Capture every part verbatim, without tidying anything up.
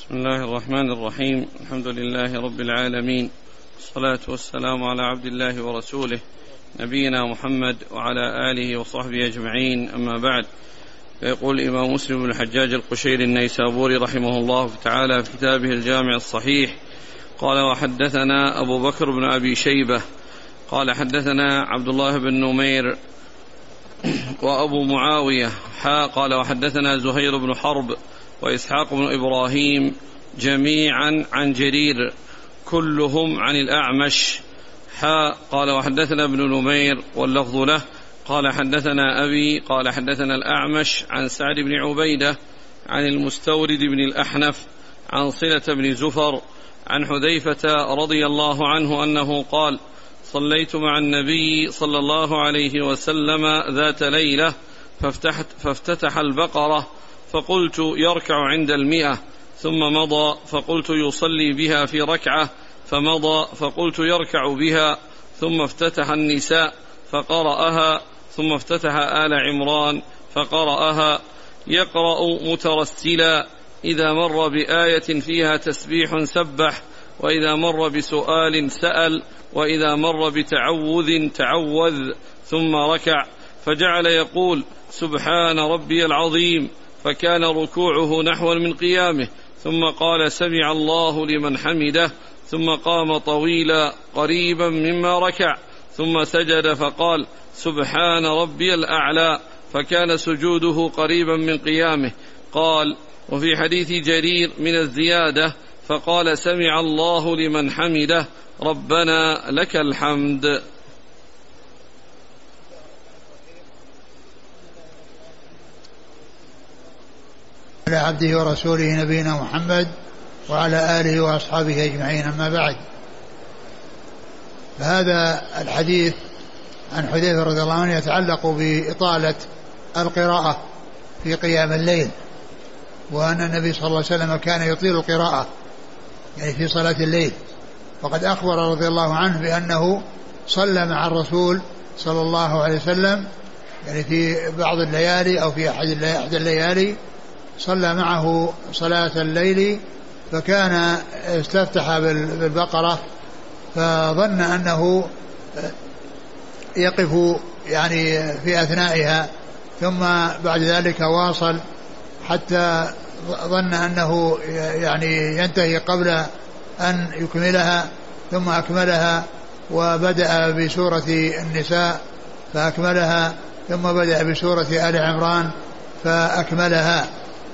بسم الله الرحمن الرحيم. الحمد لله رب العالمين، والصلاة والسلام على عبد الله ورسوله نبينا محمد وعلى آله وصحبه أجمعين، أما بعد. فيقول الإمام مسلم بن الحجاج القشيري النيسابوري رحمه الله تعالى في كتابه الجامع الصحيح قال: وحدثنا أبو بكر بن أبي شيبة قال حدثنا عبد الله بن نمير وأبو معاوية حا قال وحدثنا زهير بن حرب وإسحاق بن إبراهيم جميعا عن جرير كلهم عن الأعمش حا قال وحدثنا ابن نمير واللفظ له قال حدثنا أبي قال حدثنا الأعمش عن سعد بن عبيدة عن المستورد بن الأحنف عن صلة بن زفر عن حذيفة رضي الله عنه أنه قال: صليت مع النبي صلى الله عليه وسلم ذات ليلة فافتحت فافتتح البقرة فقلت يركع عند المئة ثم مضى فقلت يصلي بها في ركعة فمضى فقلت يركع بها ثم افتتح النساء فقرأها ثم افتتح آل عمران فقرأها يقرأ مترسلا إذا مر بآية فيها تسبيح سبح، وإذا مر بسؤال سأل، وإذا مر بتعوذ تعوذ، ثم ركع فجعل يقول: سبحان ربي العظيم، فكان ركوعه نحو من قيامه، ثم قال: سمع الله لمن حمده، ثم قام طويلا قريبا مما ركع، ثم سجد فقال: سبحان ربي الأعلى، فكان سجوده قريبا من قيامه. قال: وفي حديث جرير من الزيادة فقال: سمع الله لمن حمده ربنا لك الحمد. على عبده ورسوله نبينا محمد وعلى آله وأصحابه أجمعين، أما بعد. فهذا الحديث عن حذيفة رضي الله عنه يتعلق بإطالة القراءة في قيام الليل، وأن النبي صلى الله عليه وسلم كان يطيل القراءة يعني في صلاة الليل، وقد أخبر رضي الله عنه بأنه صلى مع الرسول صلى الله عليه وسلم يعني في بعض الليالي أو في أحد الليالي صلى معه صلاة الليل، فكان استفتح بالبقرة فظن أنه يقف يعني في أثنائها، ثم بعد ذلك واصل حتى ظن أنه يعني ينتهي قبل أن يكملها، ثم أكملها وبدأ بسورة النساء فأكملها، ثم بدأ بسورة آل عمران فأكملها.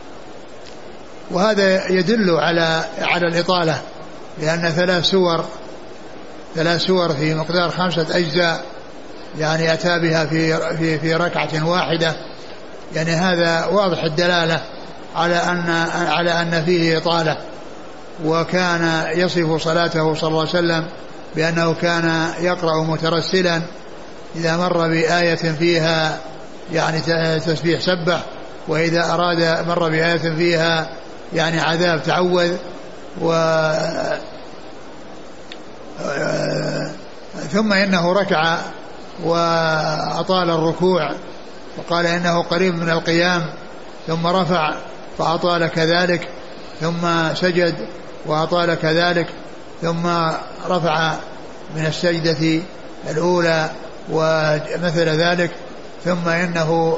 وهذا يدل على على الإطالة، لأن ثلاث سور ثلاث سور في مقدار خمسة أجزاء يعني أتى بها في في في ركعة واحدة، يعني هذا واضح الدلالة على أن على أن فيه إطالة. وكان يصف صلاته صلى الله عليه وسلم بأنه كان يقرأ مترسلا إذا مر بآية فيها يعني تسبيح سبح، وإذا أراد مر بآية فيها يعني عذاب تعوذ، و ثم إنه ركع وأطال الركوع وقال إنه قريب من القيام، ثم رفع فأطال كذلك، ثم سجد وأطال كذلك، ثم رفع من السجدة الأولى ومثل ذلك، ثم إنه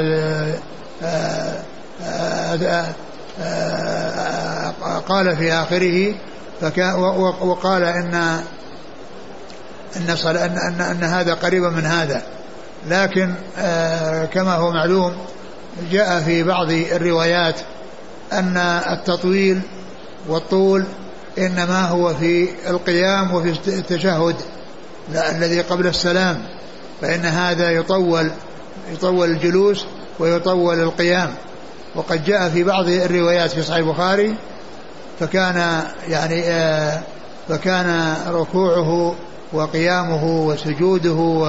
قال في آخره وقال إن إن, أن, أن هذا قريبا من هذا. لكن كما هو معلوم جاء في بعض الروايات أن التطويل والطول إنما هو في القيام وفي التشهد الذي قبل السلام، فإن هذا يطول يطول الجلوس ويطول القيام. وقد جاء في بعض الروايات في صحيح البخاري فكان يعني فكان ركوعه وقيامه وسجوده و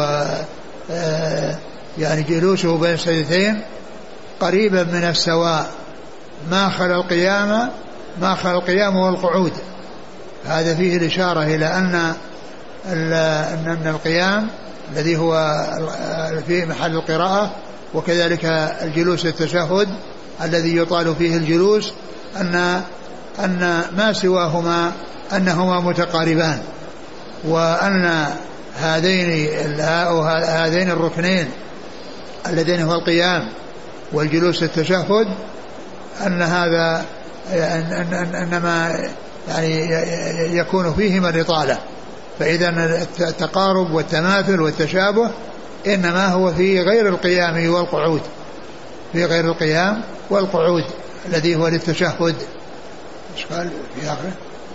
يعني جلوسه بين السجدتين قريبا من السواء، ما خلا القيام ما خلا القيام والقعود. هذا فيه الإشارة إلى أن أن القيام الذي هو في محل القراءة، وكذلك الجلوس التشهد الذي يطال فيه الجلوس، أن أن ما سواهما أنهما متقاربان، وأن هذين هذين الركنين اللذين هو القيام والجلوس التشهد أن هذا أنما يعني يكون فيهما الإطالة. فإذا التقارب والتماثل والتشابه إنما هو في غير القيام والقعود، في غير القيام والقعود الذي هو للتشهد. إيش قال في آخره؟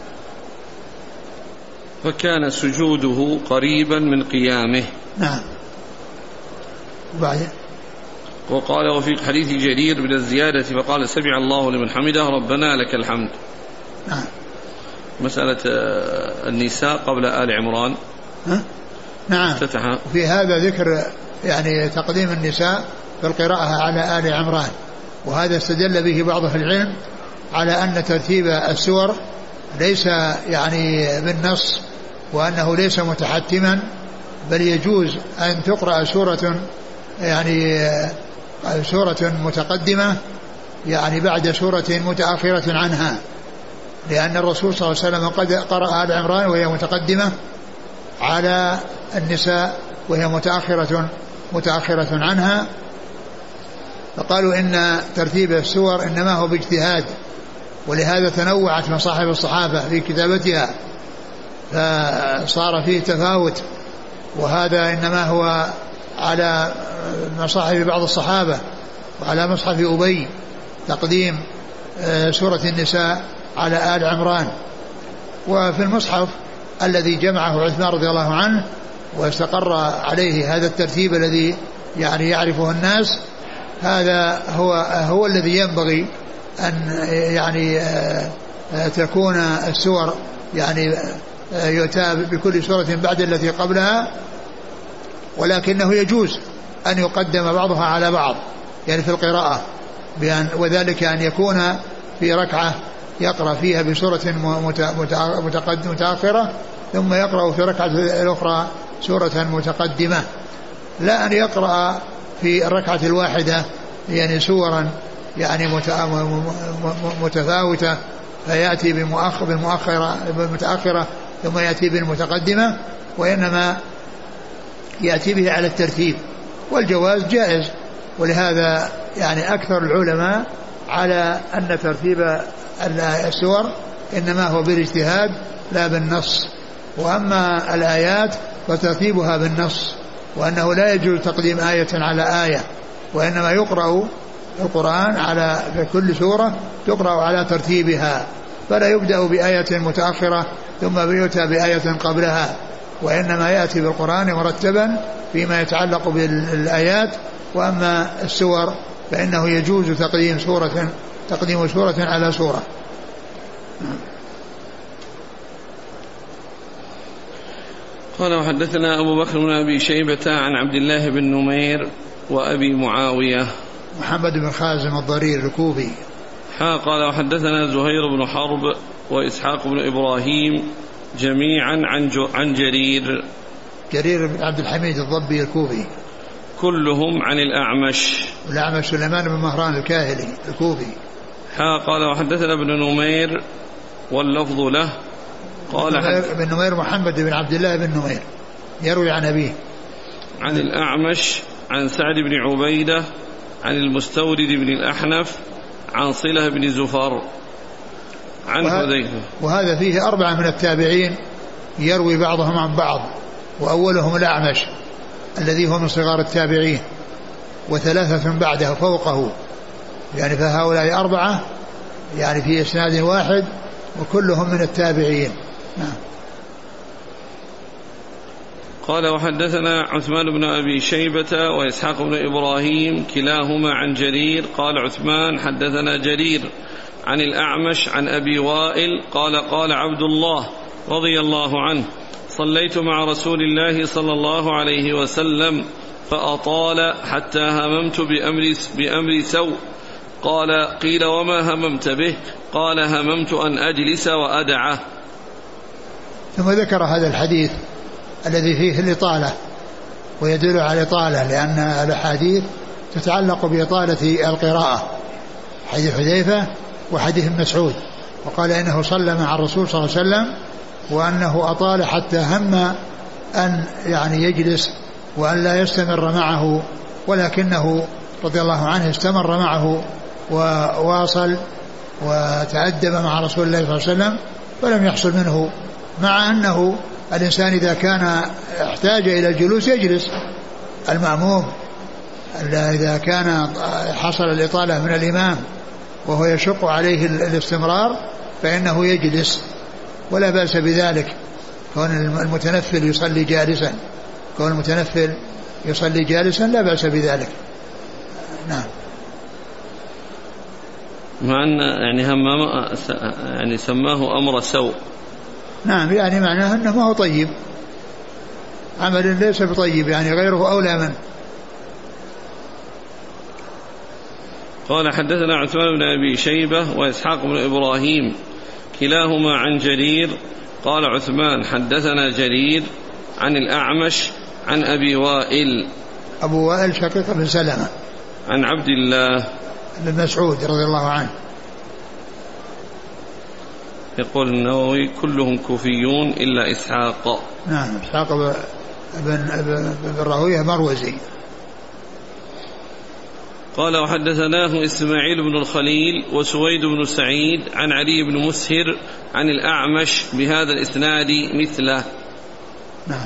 فكان سجوده قريبا من قيامه. نعم. وبعدين وقال وفي حديث جرير من الزيادة فقال سمع الله لمن حمده ربنا لك الحمد. نعم. مسألة النساء قبل آل عمران. ها؟ نعم. في هذا ذكر يعني تقديم النساء في القراءة على آل عمران، وهذا استدل به بعض أهل العلم على أن ترتيب السور ليس يعني بالنص، وأنه ليس متحتما، بل يجوز أن تقرأ سورة يعني سورة متقدمة يعني بعد سورة متأخرة عنها، لأن الرسول صلى الله عليه وسلم قد قرأ آل عمران وهي متقدمة على النساء وهي متأخرة متأخرة عنها، فقالوا إن ترتيب السور إنما هو باجتهاد، ولهذا تنوعت مصاحف الصحابة في كتابتها فصار فيه تفاوت، وهذا إنما هو على مصاحف بعض الصحابة وعلى مصحف أبي تقديم سورة النساء على آل عمران. وفي المصحف الذي جمعه عثمان رضي الله عنه واستقر عليه هذا الترتيب الذي يعني يعرفه الناس، هذا هو هو الذي ينبغي أن يعني تكون السور يعني يؤتى بكل سورة بعد التي قبلها، ولكنه يجوز أن يقدم بعضها على بعض يعني في القراءة، بأن وذلك أن يكون في ركعة يقرأ فيها بسورة متأخرة ثم يقرأ في ركعة الأخرى سورة متقدمة، لا أن يقرأ في الركعة الواحدة يعني سورا يعني متفاوتة فيأتي بالمؤخرة بالمتأخرة ثم يأتي بالمتقدمة، وإنما يأتي به على الترتيب، والجواز جائز. ولهذا يعني أكثر العلماء على أن ترتيب السور إنما هو بالاجتهاد لا بالنص، وأما الآيات فترتيبها بالنص، وأنه لا يجوز تقديم آية على آية، وإنما يقرأ القرآن على في كل سورة تقرأ على ترتيبها، فلا يبدأ بآية متأخرة ثم يؤتى بآية قبلها، وإنما يأتي بالقرآن مرتبا فيما يتعلق بالآيات. وأما السور فإنه يجوز تقديم سورة تقديم سورة على سورة. قال وحدثنا أبو بكر بن أبي شيبة عن عبد الله بن نمير وأبي معاوية محمد بن خازم الضرير الكوفي. قال وحدثنا زهير بن حرب وإسحاق بن إبراهيم جميعا عن عن جرير جرير بن عبد الحميد الضبي الكوفي كلهم عن الأعمش الأعمش سليمان بن مهران الكاهلي الكوفي. قال وحدثنا ابن نمير واللفظ له قال ابن نمير محمد بن عبد الله بن نمير يروي عن أبيه عن الأعمش عن سعد بن عبيدة عن المستورد بن الأحنف عن صلة بن زفر عن حذيفة. وهذا فيه أربعة من التابعين يروي بعضهم عن بعض، وأولهم الأعمش الذي هو من صغار التابعين، وثلاثة بعده فوقه، يعني فهؤلاء أربعة يعني في إسناد واحد وكلهم من التابعين. نعم. قال وحدثنا عثمان بن أبي شيبة وإسحاق بن إبراهيم كلاهما عن جرير. قال عثمان حدثنا جرير عن الأعمش عن أبي وائل قال قال عبد الله رضي الله عنه صليت مع رسول الله صلى الله عليه وسلم فأطال حتى هممت بأمر, بأمر سوء. قال قيل وما هممت به؟ قال هممت أن أجلس وأدعه. ثم ذكر هذا الحديث الذي فيه الإطالة ويدل على الإطالة، لأن الأحاديث تتعلق بإطالة القراءة، حديث حذيفة وحديث مسعود، وقال إنه صلى مع الرسول صلى الله عليه وسلم وأنه أطال حتى هم أن يعني يجلس وأن لا يستمر معه، ولكنه رضي الله عنه استمر معه وواصل وتأدب مع رسول الله صلى الله عليه وسلم ولم يحصل منه، مع أنه الإنسان إذا كان احتاج إلى الجلوس يجلس، المأموم إذا كان حصل الإطالة من الإمام وهو يشق عليه الاستمرار فإنه يجلس ولا بأس بذلك، كون المتنفل يصلي جالسا كون المتنفل يصلي جالسا لا بأس بذلك. نعم. مع أن يعني هم يعني سماه أمر سوء. نعم، يعني معناه أنه ما هو طيب، عمل ليس بطيب، يعني غيره أولى منه. قال حدثنا عثمان بن أبي شيبة وإسحاق بن إبراهيم كلاهما عن جرير. قال عثمان حدثنا جرير عن الأعمش عن أبي وائل أبو وائل شقيق بن سلمة عن عبد الله بن مسعود رضي الله عنه. يقول النووي كلهم كوفيون إلا إسحاق. نعم، إسحاق بن, بن راهويه مروزي. قال وحدثناه إسماعيل بن الخليل وسويد بن سعيد عن علي بن مسهر عن الأعمش بهذا الإسناد مثله. نعم.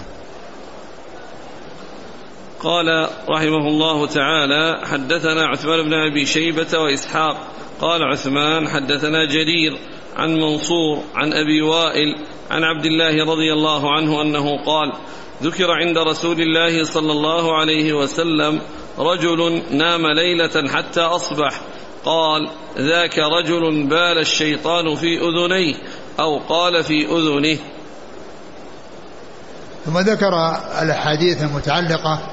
قال رحمه الله تعالى حدثنا عثمان بن أبي شيبة وإسحاق. قال عثمان حدثنا جرير عن منصور عن أبي وائل عن عبد الله رضي الله عنه أنه قال ذكر عند رسول الله صلى الله عليه وسلم رجل نام ليلة حتى أصبح، قال ذاك رجل بال الشيطان في أذنيه أو قال في أذنه. ثم ذكر الأحاديث المتعلقة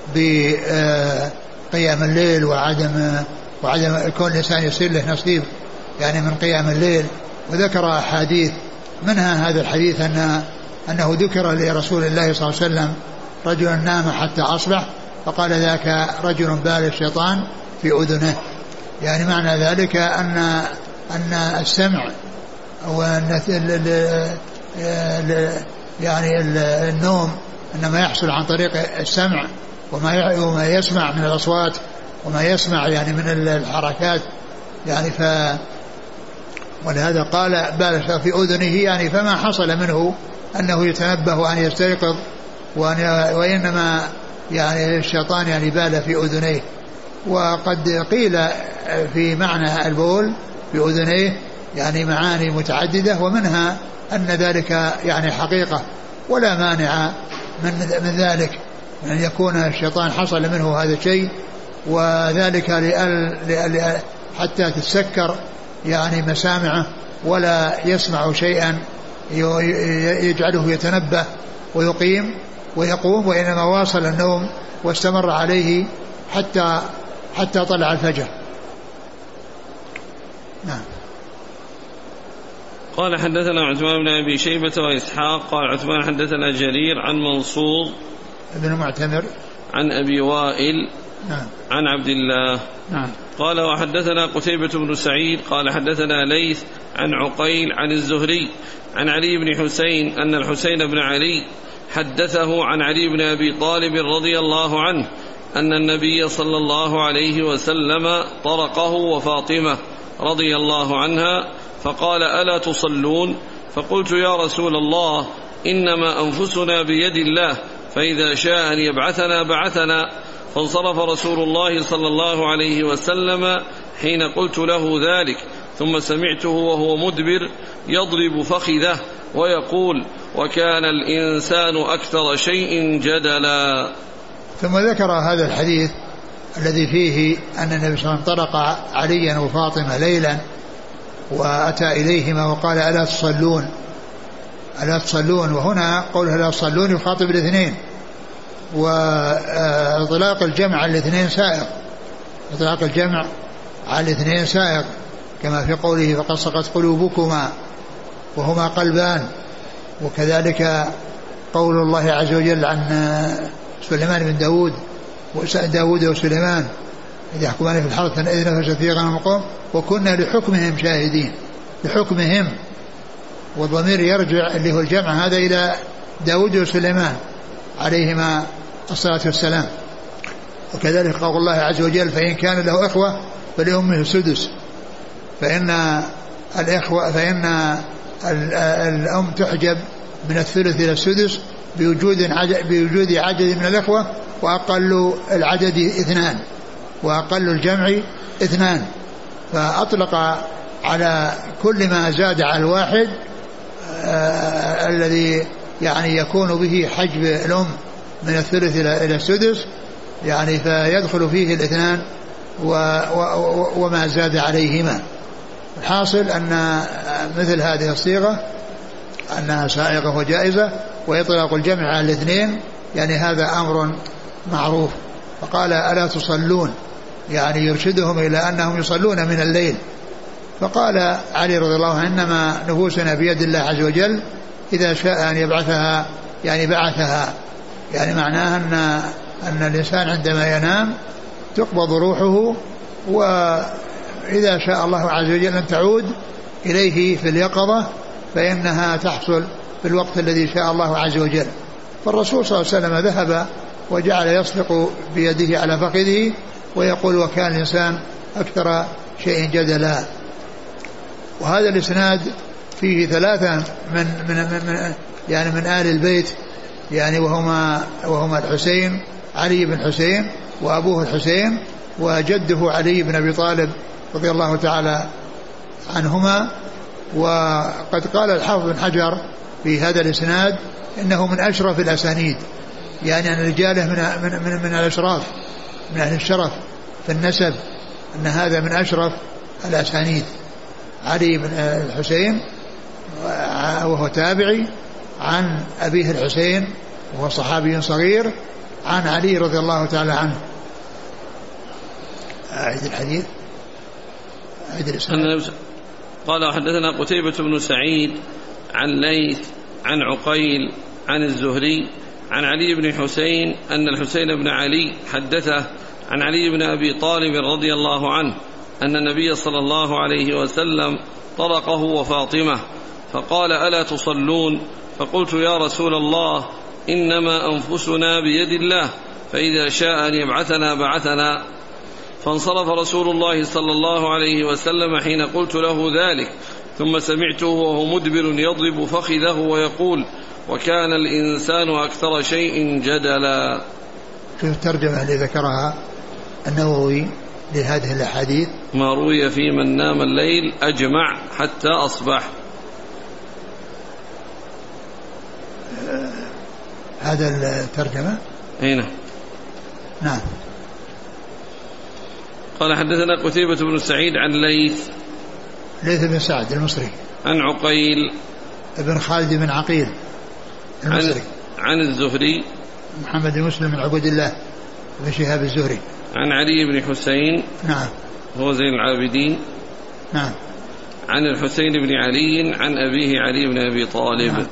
بقيام الليل وعدم وعدم كون الإنسان يصير له نصيب يعني من قيام الليل، وذكر أحاديث منها هذا الحديث أن أنه ذكر لرسول الله صلى الله عليه وسلم رجل نام حتى أصبح فقال ذاك رجل بال الشيطان في أذنه، يعني معنى ذلك أن أن السمع وأن يعني النوم إنما يحصل عن طريق السمع وما يسمع من الأصوات وما يسمع يعني من الحركات، يعني ف ولهذا قال بال في أذنه، يعني فما حصل منه أنه يتنبه وأن يستيقظ وأن وإنما يعني الشيطان يعني بال في أذنيه. وقد قيل في معنى البول في أذنيه يعني معاني متعددة، ومنها أن ذلك يعني حقيقة ولا مانع من, من ذلك أن يعني يكون الشيطان حصل منه هذا الشيء، وذلك لأل حتى تتسكر يعني مسامعه ولا يسمع شيئا يجعله يتنبه ويقيم ويقوم، وإنما واصل النوم واستمر عليه حتى حتى طلع الفجر. نعم. قال حدثنا عثمان بن أبي شيبة وإسحاق. قال عثمان حدثنا جرير عن منصور ابن معتمر عن أبي وائل نعم. عن عبد الله. نعم. قال وحدثنا قتيبة بن سعيد قال حدثنا ليث عن عقيل عن الزهري عن علي بن حسين أن الحسين بن علي حدثه عن علي بن أبي طالب رضي الله عنه أن النبي صلى الله عليه وسلم طرقه وفاطمة رضي الله عنها فقال ألا تصلون؟ فقلت يا رسول الله إنما أنفسنا بيد الله فإذا شاء أن يبعثنا بعثنا. فانصرف رسول الله صلى الله عليه وسلم حين قلت له ذلك، ثم سمعته وهو مدبر يضرب فخذه ويقول وكان الإنسان أكثر شيء جدلا. ثم ذكر هذا الحديث الذي فيه أن النبي صلى الله عليه وسلم طرق عليا وفاطمة ليلا وأتى إليهما وقال ألا تصلون ألا تصلون وهنا قوله ألا تصلون يخاطب الاثنين، وإطلاق الجمع على الاثنين سائغ إطلاق الجمع على الاثنين سائغ كما في قوله فقد سقت قلوبكما وهما قلبان. وكذلك قول الله عز وجل عن سليمان بن داود داود وسليمان إذ يحكمان في الحرث إذ نفشت فيه غنم القوم وكنا لحكمهم شاهدين. بحكمهم، والضمير يرجع اللي هو الجمع هذا إلى داود وسليمان عليهما الصلاة والسلام. وكذلك قول الله عز وجل فإن كان له إخوة فلأمه السدس، فإن الإخوة فإن الأم تحجب من الثلث إلى السدس بوجود بوجود عدد من الإخوة، وأقل العدد اثنان وأقل الجمع اثنان، فأطلق على كل ما زاد على الواحد آه الذي يعني يكون به حجب الأم من الثلث إلى السدس، يعني فيدخل فيه الاثنان و و وما زاد عليهما. الحاصل أن مثل هذه الصيغة أنها سائغة وجائزة، وإطلاق الجمع على الاثنين يعني هذا أمر معروف. فقال ألا تصلون، يعني يرشدهم إلى أنهم يصلون من الليل. فقال علي رضي الله عنه إنما نفوسنا بيد الله عز وجل، إذا شاء أن يبعثها يعني بعثها، يعني معناها أن, أن الإنسان عندما ينام تقبض روحه، وإذا شاء الله عز وجل أن تعود إليه في اليقظة فإنها تحصل في الوقت الذي شاء الله عز وجل. فالرسول صلى الله عليه وسلم ذهب وجعل يصدق بيده على فخذه ويقول وكان الإنسان أكثر شيء جدلا. وهذا الإسناد فيه ثلاثة من, من, من يعني من آل البيت، يعني وهما وهما الحسين علي بن حسين وأبوه الحسين وجده علي بن أبي طالب رضي الله تعالى عنهما. وقد قال الحافظ بن حجر في هذا الإسناد إنه من أشرف الأسانيد، يعني أن رجاله من, من, من, من الأشراف من أهل الشرف في النسب، أن هذا من أشرف الأسانيد. علي بن الحسين وهو تابعي عن أبيه الحسين وهو صحابي صغير عن علي رضي الله تعالى عنه. أعيد الحديث أعيد الإسناد. قال حدثنا قتيبة بن سعيد عن ليث عن عقيل عن الزهري عن علي بن حسين أن الحسين بن علي حدثه عن علي بن أبي طالب رضي الله عنه أن النبي صلى الله عليه وسلم طرقه وفاطمة فقال ألا تصلون؟ فقلت يا رسول الله إنما أنفسنا بيد الله، فإذا شاء أن يبعثنا بعثنا. فانصرف رسول الله صلى الله عليه وسلم حين قلت له ذلك، ثم سمعته وهو مدبر يضرب فخذه ويقول وكان الإنسان أكثر شيء جدلا. في الترجمة اللي ذكرها النووي لهذه الأحاديث ما روي في من نام الليل أجمع حتى أصبح. هذا الترجمة هنا نعم. قال حدثنا قتيبة بن سعيد عن ليث ليث بن سعد المصري عن عقيل ابن خالد بن عقيل المصري عن, عن الزهري محمد بن مسلم بن عبد الله بن شهاب الزهري عن علي بن حسين نعم هو زين العابدين نعم عن الحسين بن علي عن أبيه علي بن أبي طالب نعم.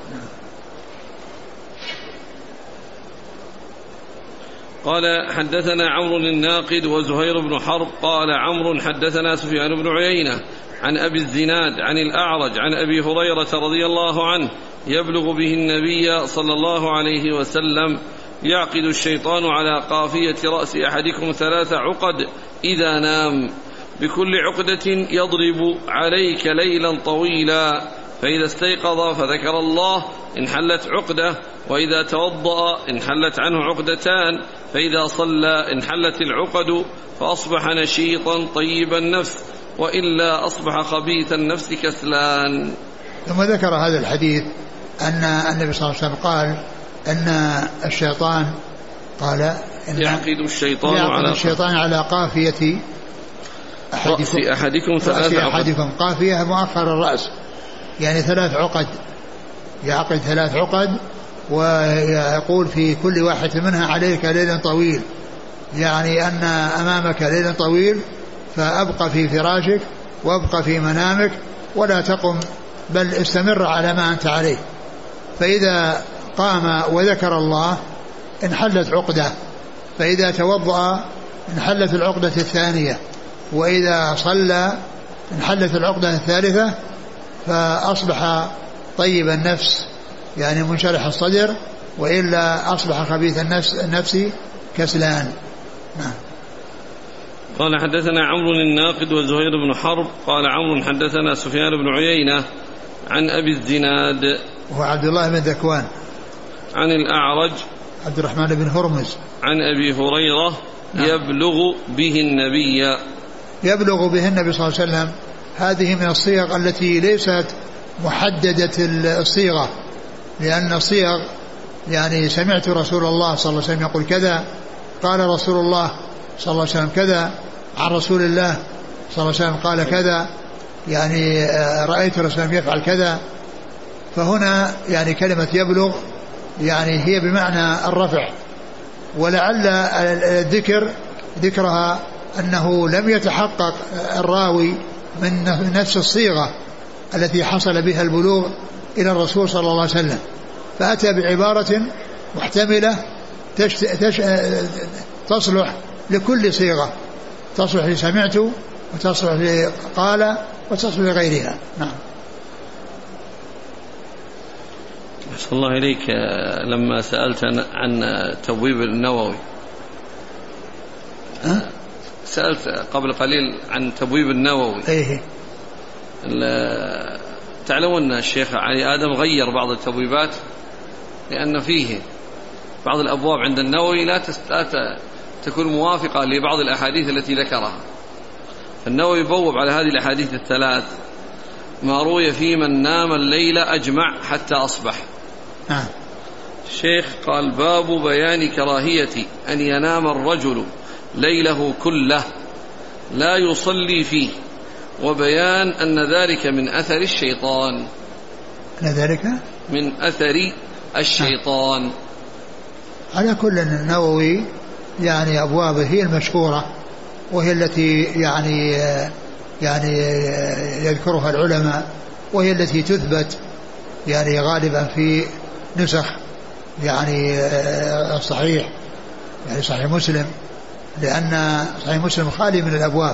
قال حدثنا عمرو الناقد وزهير بن حرب قال عمرو حدثنا سفيان بن عيينة عن أبي الزناد عن الأعرج عن أبي هريرة رضي الله عنه يبلغ به النبي صلى الله عليه وسلم يعقد الشيطان على قافية رأس أحدكم ثلاث عقد إذا نام، بكل عقدة يضرب عليك ليلا طويلا، فإذا استيقظ فذكر الله انحلت عقدة، وإذا توضأ انحلت عنه عقدتان، فإذا صلى انحلت العقد، فأصبح نشيطا طيب النفس، وإلا أصبح خبيث النفس كسلان. ثم ذكر هذا الحديث أن النبي صلى الله عليه وسلم قال أن الشيطان قال إن يعقد الشيطان, يعقد على, الشيطان على قافية أحدكم, رأس أحدكم ثلاث عقد. أحدكم قافية مؤخر الرأس، يعني ثلاث عقد، يعقد ثلاث عقد ويقول في كل واحد منها عليك ليل طويل، يعني أن أمامك ليل طويل فأبقى في فراشك وأبقى في منامك ولا تقم، بل استمر على ما أنت عليه. فإذا قام وذكر الله انحلت عقدة، فإذا توضأ انحلت العقدة الثانية، وإذا صلى انحلت العقدة الثالثة، فأصبح طيب النفس يعني منشرح الصدر، وإلا أصبح خبيث النفس, النفس كسلان. نعم. قال حدثنا عمرو الناقد وزهير بن حرب قال عمرو حدثنا سفيان بن عيينة عن أبي الزناد وهو عبد الله بن ذكوان عن الأعرج عبد الرحمن بن هرمز عن أبي هريرة يبلغ به النبي يبلغ به النبي صلى الله عليه وسلم. هذه من الصيغ التي ليست محددة الصيغة، لأن الصيغ يعني سمعت رسول الله صلى الله عليه وسلم يقول كذا، قال رسول الله صلى الله عليه وسلم كذا، عن رسول الله صلى الله عليه وسلم قال كذا، يعني رأيت رسول الله يفعل كذا. فهنا يعني كلمة يبلغ يعني هي بمعنى الرفع، ولعل الذكر ذكرها أنه لم يتحقق الراوي من نفس الصيغة التي حصل بها البلوغ إلى الرسول صلى الله عليه وسلم، فأتى بعبارة محتملة تش... تش... تصلح لكل صيغة، تصلح لسمعت وتصلح لقال وتصلح لغيرها. نعم. أحسن الله إليك. لما سألت عن تبويب النووي أه؟ سألت قبل قليل عن تبويب النووي. ايه. تعلمون الشيخ علي آدم غير بعض التبويبات، لأن فيه بعض الأبواب عند النووي لا تكون موافقة لبعض الأحاديث التي ذكرها، فالنووي بوب على هذه الأحاديث الثلاث ما روي في من نام الليلة أجمع حتى أصبح. آه. الشيخ قال باب بيان كراهية أن ينام الرجل ليله كله لا يصلي فيه، وبيان أن ذلك من أثر الشيطان. أن ذلك من أثر الشيطان. آه. على كل النووي يعني أبوابه هي المشهورة، وهي التي يعني يعني يذكرها العلماء، وهي التي تثبت يعني غالبا في نسخ يعني الصحيح، يعني صحيح مسلم، لأن صحيح مسلم خالي من الأبواب،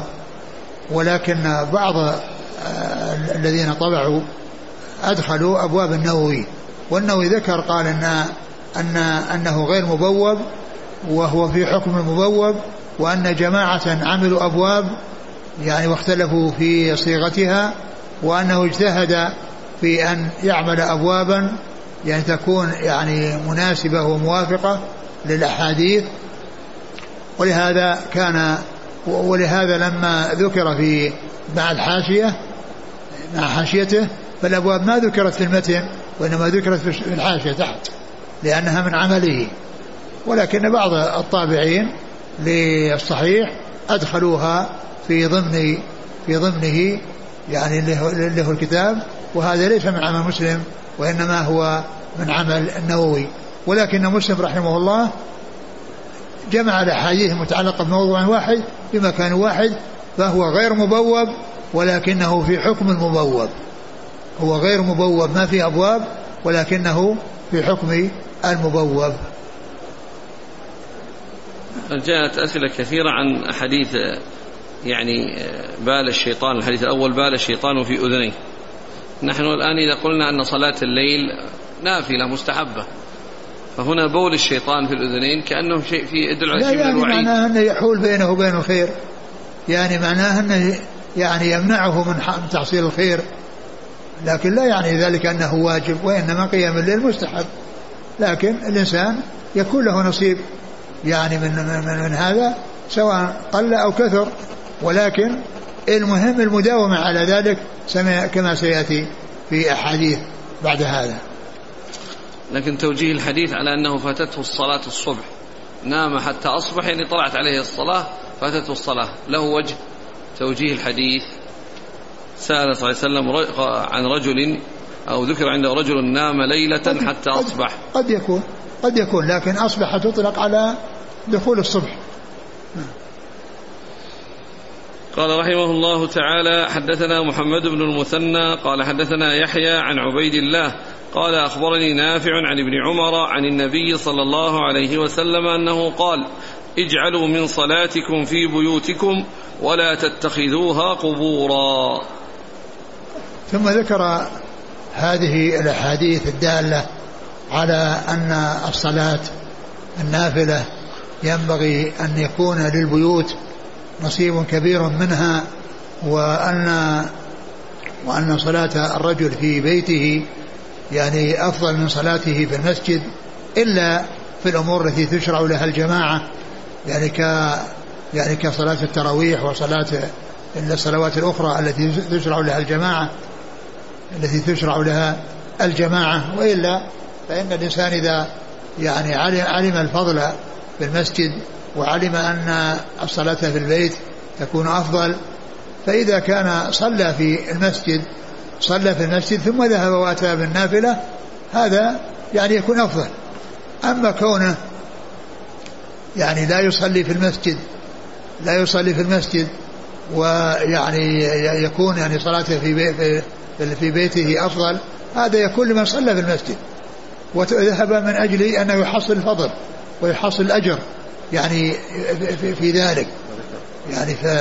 ولكن بعض الذين طبعوا أدخلوا أبواب النووي، والنووي ذكر قال أن أن أنه غير مبوب وهو في حكم المبوب، وأن جماعة عملوا أبواب يعني واختلفوا في صيغتها، وأنه اجتهد في أن يعمل أبوابا يعني تكون يعني مناسبة وموافقة للأحاديث. ولهذا كان ولهذا لما ذكر في مع الحاشية مع حاشيته فالأبواب ما ذكرت في المتن، وإنما ذكرت في الحاشية تحت لأنها من عمله، ولكن بعض الطابعين للصحيح أدخلوها في ضمن في ضمنه يعني اللي هو الكتاب، وهذا ليس من عمل مسلم وإنما هو من عمل النووي. ولكن مسلم رحمه الله جمع الأحاديث المتعلقة بموضوع واحد بمكان واحد، فهو غير مبوب ولكنه في حكم المبوب، هو غير مبوب ما في أبواب ولكنه في حكم المبوب. جاءت أسئلة كثيرة عن أحاديث يعني بال الشيطان. الحديث الأول بال الشيطان في أذنيه. نحن الآن إذا قلنا أن صلاة الليل نافلة مستحبة، فهنا بول الشيطان في الأذنين كأنه شيء في يدل على شيء من يعني الوعيد. معناه أنه يحول بينه وبين الخير، يعني معناه أنه يعني يمنعه من تحصيل الخير، لكن لا يعني ذلك أنه واجب، وإنما قيام الليل مستحب، لكن الإنسان يكون له نصيب يعني من, من, من هذا سواء قل أو كثر، ولكن المهم المداومة على ذلك كما سيأتي في أحاديث بعد هذا. لكن توجيه الحديث على أنه فاتته الصلاة الصبح نام حتى أصبح، يعني طلعت عليه الصلاة فاتته الصلاة، له وجه توجيه الحديث. سأل صلى الله عليه وسلم عن رجل أو ذكر عنده رجل نام ليلة حتى أصبح. قد يكون قد يكون لكن أصبح تطلق على دخول الصبح. قال رحمه الله تعالى حدثنا محمد بن المثنى قال حدثنا يحيى عن عبيد الله قال أخبرني نافع عن ابن عمر عن النبي صلى الله عليه وسلم أنه قال اجعلوا من صلاتكم في بيوتكم ولا تتخذوها قبورا. ثم ذكر هذه الأحاديث الدالة على أن الصلاة النافلة ينبغي أن يكون للبيوت نصيب كبير منها، وأن وأن صلاة الرجل في بيته يعني أفضل من صلاته في المسجد، إلا في الأمور التي تشرع لها الجماعة، يعني ك يعني كصلاة التراويح وصلاة الصلوات الأخرى التي تشرع لها الجماعة التي تشرع لها الجماعة وإلا فإن الإنسان إذا يعني علم الفضل في المسجد وعلم أن الصلاة في البيت تكون أفضل، فإذا كان صلى في المسجد صلى في المسجد ثم ذهب وأتى بالنافلة هذا يعني يكون أفضل. أما كونه يعني لا يصلي في المسجد لا يصلي في المسجد ويعني يكون يعني صلاته في بي في بيته أفضل، هذا يكون لمن صلى في المسجد وذهب من أجل أنه يحصل الفضل ويحصل الأجر يعني في, في ذلك. يعني ف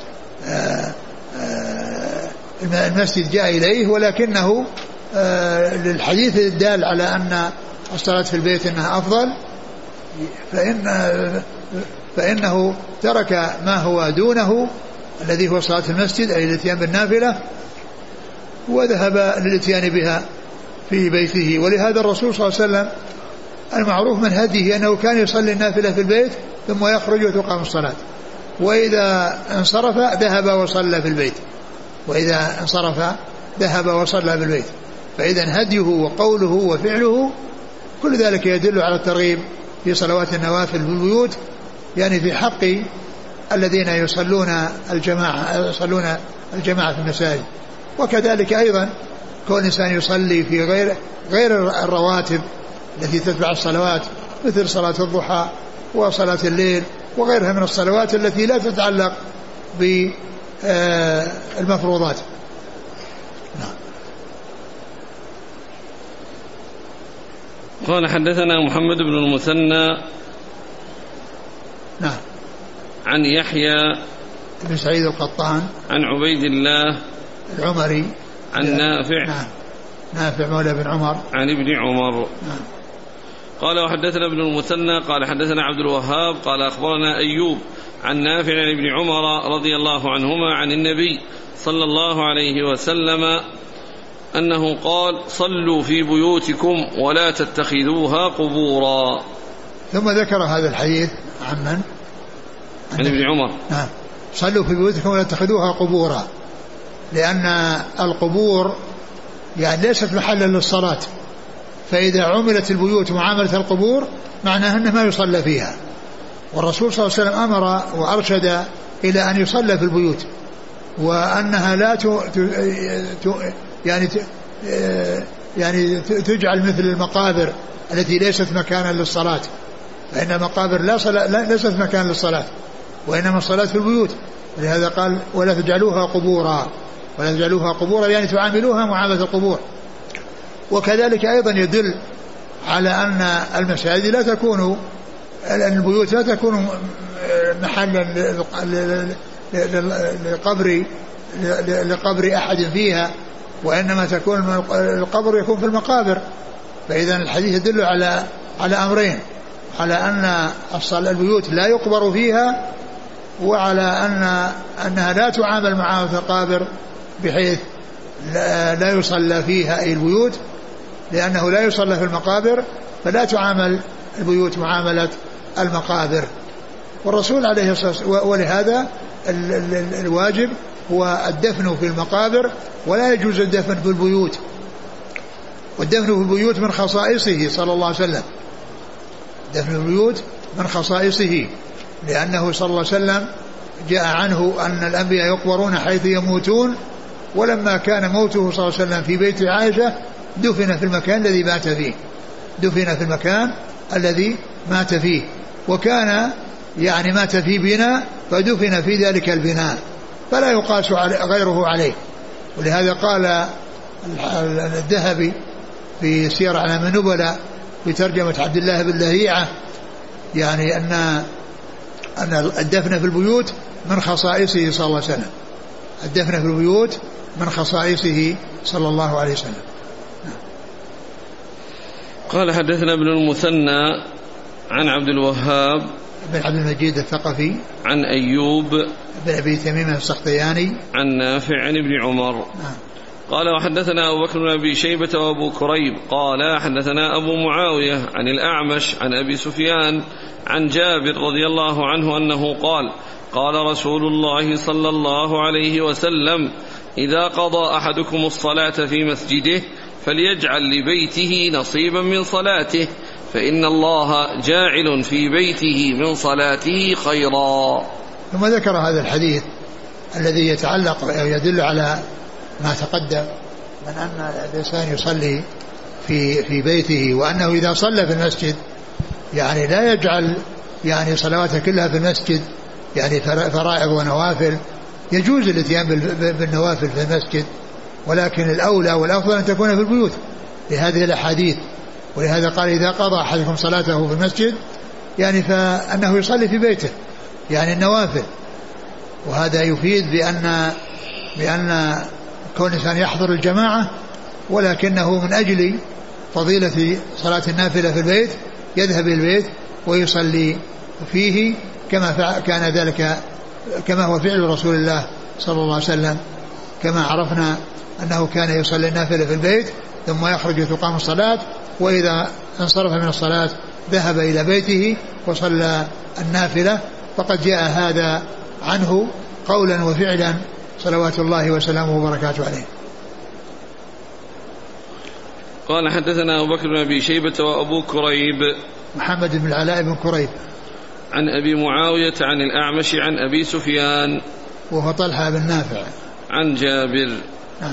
المسجد جاء إليه ولكنه للحديث الدال على أن الصلاة في البيت أنها أفضل، فإن فإنه ترك ما هو دونه الذي هو صلاة المسجد أي الاتيان بالنافلة وذهب للاتيان بها في بيته. ولهذا الرسول صلى الله عليه وسلم المعروف من هديه أنه كان يصلي النافلة في البيت ثم يخرج وتقام الصلاة، وإذا انصرف ذهب وصلى في البيت وإذا انصرف ذهب وصلى في البيت. فإذا هديه وقوله وفعله كل ذلك يدل على الترغيب في صلوات النوافل في البيوت، يعني في حق الذين يصلون الجماعة يصلون الجماعة في المساجد. وكذلك أيضا كون الإنسان يصلي في غير غير الرواتب التي تتبع الصلوات مثل صلاة الضحى وصلاة الليل وغيرها من الصلوات التي لا تتعلق بالمفروضات. نعم. قال حدثنا محمد بن المثنى نعم عن يحيى بن سعيد القطان عن عبيد الله العمري عن نافع نعم نافع مولى بن عمر عن ابن عمر نعم. قال وحدثنا ابن المثنى قال حدثنا عبد الوهاب قال أخبرنا أيوب عن نافع عن ابن عمر رضي الله عنهما عن النبي صلى الله عليه وسلم أنه قال صلوا في بيوتكم ولا تتخذوها قبورا. ثم ذكر هذا الحديث عن من؟ عن ابن عمر. نعم. صلوا في بيوتكم ولا تتخذوها قبورا، لأن القبور يعني ليست محلا للصلاة، فإذا عملت البيوت معاملة القبور معناها أنه ما يصلى فيها. والرسول صلى الله عليه وسلم أمر وأرشد إلى أن يصلى في البيوت، وأنها لا ت... ت... يعني ت... يعني تجعل مثل المقابر التي ليست مكانا للصلاة، فإن المقابر لا صلاة لا ليست مكان للصلاة وإنما الصلاة في البيوت. ولهذا قال ولا تجعلوها قبورا ولا تجعلوها قبورا يعني تعاملوها معاملة القبور. وكذلك أيضا يدل على أن المساجد لا تكون البيوت لا تكون محلا لقبر لقبر أحد فيها، وإنما تكون القبر يكون في المقابر. فإذا الحديث يدل على على أمرين، على أن البيوت لا يقبر فيها، وعلى أن أنها لا تعامل معاملة القابر بحيث لا يصلى فيها أي البيوت، لأنه لا يصلى في المقابر فلا تعامل البيوت معاملة المقابر. والرسول عليه الصلاة والسلام ولهذا الواجب هو الدفن في المقابر ولا يجوز الدفن في البيوت. والدفن في البيوت من خصائصه صلى الله عليه وسلم، دفن البيوت من خصائصه، لأنه صلى الله عليه وسلم جاء عنه أن الأنبياء يقبرون حيث يموتون، ولما كان موته صلى الله عليه وسلم في بيت عائشة دفن في المكان الذي مات فيه دفن في المكان الذي مات فيه وكان يعني مات في بناء فدفن في ذلك البناء فلا يقاس غيره عليه. ولهذا قال الذهبي في سير أعلام النبلاء في ترجمة عبد الله بن لهيعة يعني أن أن الدفن في البيوت من خصائصه صلى الله عليه وسلم، الدفن في البيوت من خصائصه صلى الله عليه وسلم. قال حدثنا ابن المثنى عن عبد الوهاب بن عبد المجيد الثقفي عن أيوب بن أبي تميم السختياني عن نافع عن ابن عمر. نعم. قال وحدثنا أبو بكر بن أبي شيبة وأبو كريب قال حدثنا أبو معاوية عن الأعمش عن أبي سفيان عن جابر رضي الله عنه أنه قال قال رسول الله صلى الله عليه وسلم إذا قضى أحدكم الصلاة في مسجده فليجعل لبيته نصيبا من صلاته فإن الله جاعل في بيته من صلاته خيرا. ثم ذكر هذا الحديث الذي يتعلق أو يدل على ما تقدم من أن الإنسان يصلي في في بيته، وأنه إذا صلى في المسجد يعني لا يجعل يعني صلواته كلها في المسجد، يعني فرائض ونوافل، يجوز الاتيان بالنوافل في المسجد، ولكن الأولى والأفضل أن تكون في البيوت لهذه الأحاديث. ولهذا قال إذا قضى أحدكم صلاته في المسجد يعني فأنه يصلي في بيته يعني النوافل. وهذا يفيد بأن بأن كون الإنسان يحضر الجماعة، ولكنه من أجل فضيلة صلاة النافلة في البيت يذهب إلى البيت ويصلي فيه كما كان ذلك كما هو فعل رسول الله صلى الله عليه وسلم، كما عرفنا أنه كان يصلي النافلة في البيت ثم يخرج تقام الصلاة، وإذا انصرف من الصلاة ذهب إلى بيته وصلى النافلة. فقد جاء هذا عنه قولا وفعلا صلوات الله وسلامه وبركاته عليه. قال حدثنا أبو بكر بن أبي شيبة وأبو كريب محمد بن العلاء بن كريب عن أبي معاوية عن الأعمش عن أبي سفيان وهو طلحة بن نافع عن جابر. نعم.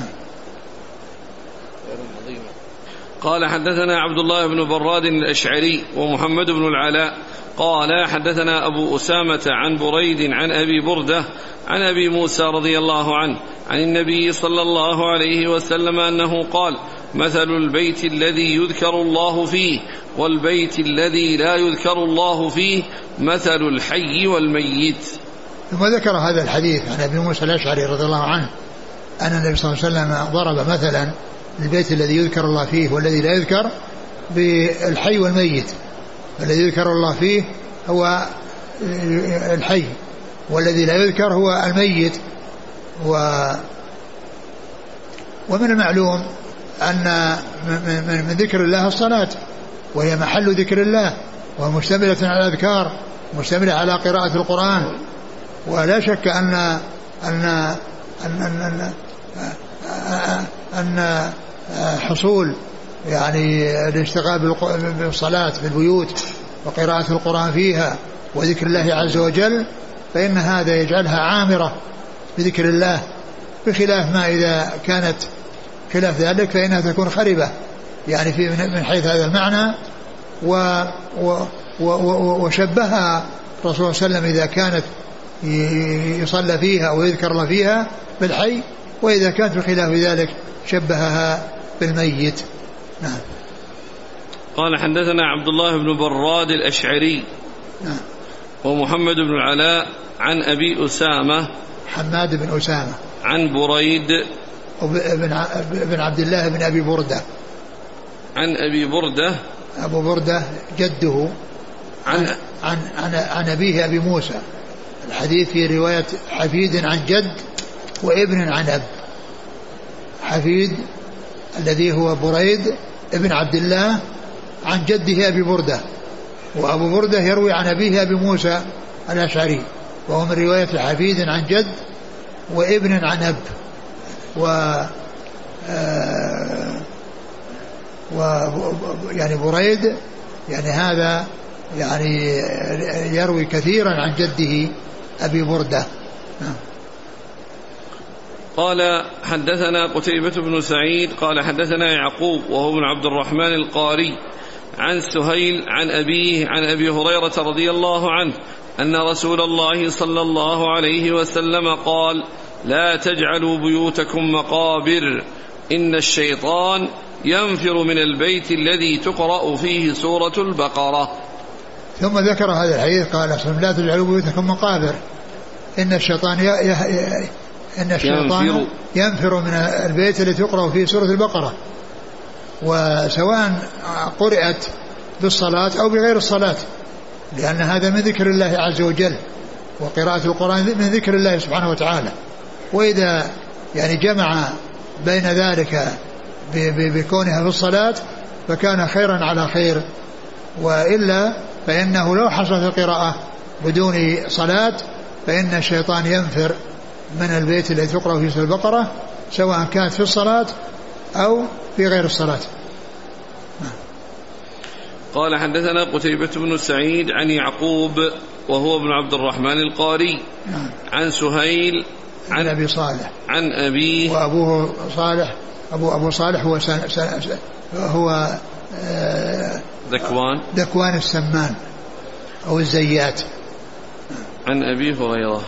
قال حدثنا عبد الله بن براد الأشعري ومحمد بن العلاء قال حدثنا أبو أسامة عن بريد عن أبي بردة عن أبي موسى رضي الله عنه عن النبي صلى الله عليه وسلم أنه قال مثل البيت الذي يذكر الله فيه والبيت الذي لا يذكر الله فيه مثل الحي والميت. ثم ذكر هذا الحديث عن أبي موسى الأشعري رضي الله عنه أن النبي صلى الله عليه وسلم ضرب مثلا البيت الذي يذكر الله فيه والذي لا يذكر بالحي والميت. الذي يذكر الله فيه هو الحي، والذي لا يذكر هو الميت. و ومن المعلوم أن من ذكر الله الصلاة، وهي محل ذكر الله، ومشتملة على الأذكار، مشتملة على قراءة القرآن. ولا شك أن أن أن أن, أن, أن حصول يعني الاشتغال بالصلاة في البيوت وقراءة القرآن فيها وذكر الله عز وجل، فإن هذا يجعلها عامرة بذكر الله، بخلاف ما إذا كانت خلاف ذلك فإنها تكون خربة يعني في من حيث هذا المعنى. و و و وشبهها الرسول صلى الله عليه وسلم إذا كانت يصلى فيها ويذكر الله فيها بالحي، وإذا كانت بخلاف ذلك شبهها بالميت. نعم. قال حدثنا عبد الله بن براد الأشعري نعم. ومحمد بن العلاء عن أبي أسامة حماد بن أسامة عن بريد بن عبد الله بن أبي بردة عن أبي بردة أبو بردة جده عن, عن, عن, عن أبيه أبي موسى. الحديث في رواية حفيد عن جد وابن عن أب. حفيد الذي هو بريد ابن عبد الله عن جده أبي بردة، وأبو بردة يروي عن أبيه أبي موسى الأشعري، وهو من رواية حفيد عن جد وابن عن أب. و آه و يعني بريد يعني هذا يعني يروي كثيرا عن جده أبي بردة. قال حدثنا قتيبة بن سعيد قال حدثنا يعقوب وهو بن عبد الرحمن القاري عن سهيل عن أبيه عن أبي هريرة رضي الله عنه أن رسول الله صلى الله عليه وسلم قال لا تجعلوا بيوتكم مقابر إن الشيطان ينفر من البيت الذي تقرأ فيه سورة البقرة. ثم ذكر هذا الحديث قال لا تجعلوا بيوتكم مقابر إن الشيطان إن الشيطان ينفر, ينفر من البيت الذي تقرأ فيه سورة البقرة، وسواء قرأت بالصلاة أو بغير الصلاة، لأن هذا من ذكر الله عز وجل، وقراءة القرآن من ذكر الله سبحانه وتعالى. وإذا يعني جمع بين ذلك بكونها في الصلاة فكان خيرا على خير، وإلا فإنه لو حصل في القراءة بدون صلاة فإن الشيطان ينفر من البيت الذي تقرأ فيه سورة البقرة، سواء كانت في الصلاة أو في غير الصلاة. قال حدثنا قتيبة بن سعيد عن يعقوب وهو ابن عبد الرحمن القاري عن سهيل عن أبي صالح عن أبيه، وأبوه صالح أبو أبو صالح هو سن سن هو ذكوان ذكوان السمان أو الزيات، عن أبي هريرة.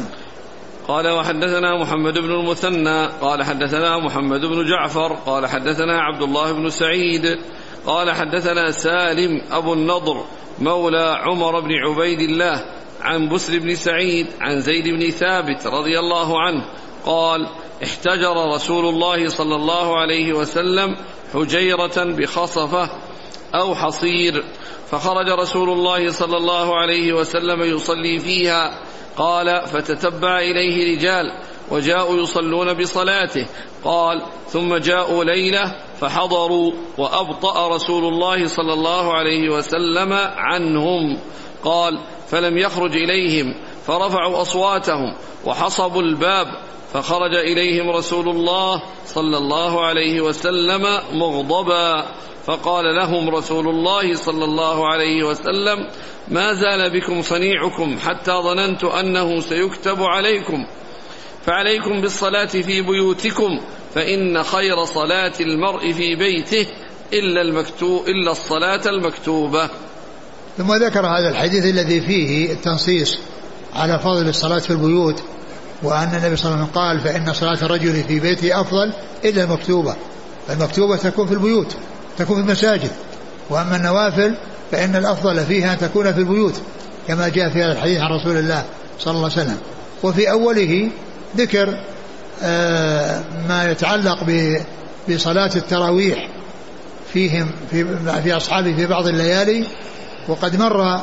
قال وحدثنا محمد بن المثنى قال حدثنا محمد بن جعفر قال حدثنا عبد الله بن سعيد قال حدثنا سالم أبو النضر مولى عمر بن عبيد الله عن بسر بن سعيد عن زيد بن ثابت رضي الله عنه قال احتجر رسول الله صلى الله عليه وسلم حجيرة بخصفة أو حصير، فخرج رسول الله صلى الله عليه وسلم يصلي فيها. قال فتتبع إليه رجال وجاءوا يصلون بصلاته. قال ثم جاءوا ليلة فحضروا وأبطأ رسول الله صلى الله عليه وسلم عنهم. قال فلم يخرج إليهم فرفعوا أصواتهم وحصبوا الباب، فخرج إليهم رسول الله صلى الله عليه وسلم مغضبا، فقال لهم رسول الله صلى الله عليه وسلم ما زال بكم صنيعكم حتى ظننت أنه سيكتب عليكم، فعليكم بالصلاة في بيوتكم، فإن خير صلاة المرء في بيته إلا, المكتوب إلا الصلاة المكتوبة. ثم ذكر هذا الحديث الذي فيه التنصيص على فضل الصلاة في البيوت، وأن النبي صلى الله عليه وسلم قال فإن صلاة الرجل في بيته أفضل إلا المكتوبة، فالمكتوبة تكون في البيوت، تكون في المساجد، وأما النوافل فإن الأفضل فيها أن تكون في البيوت كما جاء في هذا الحديث عن رسول الله صلى الله عليه وسلم. وفي أوله ذكر آه ما يتعلق بصلاة التراويح فيهم في, في أصحابه في بعض الليالي، وقد مر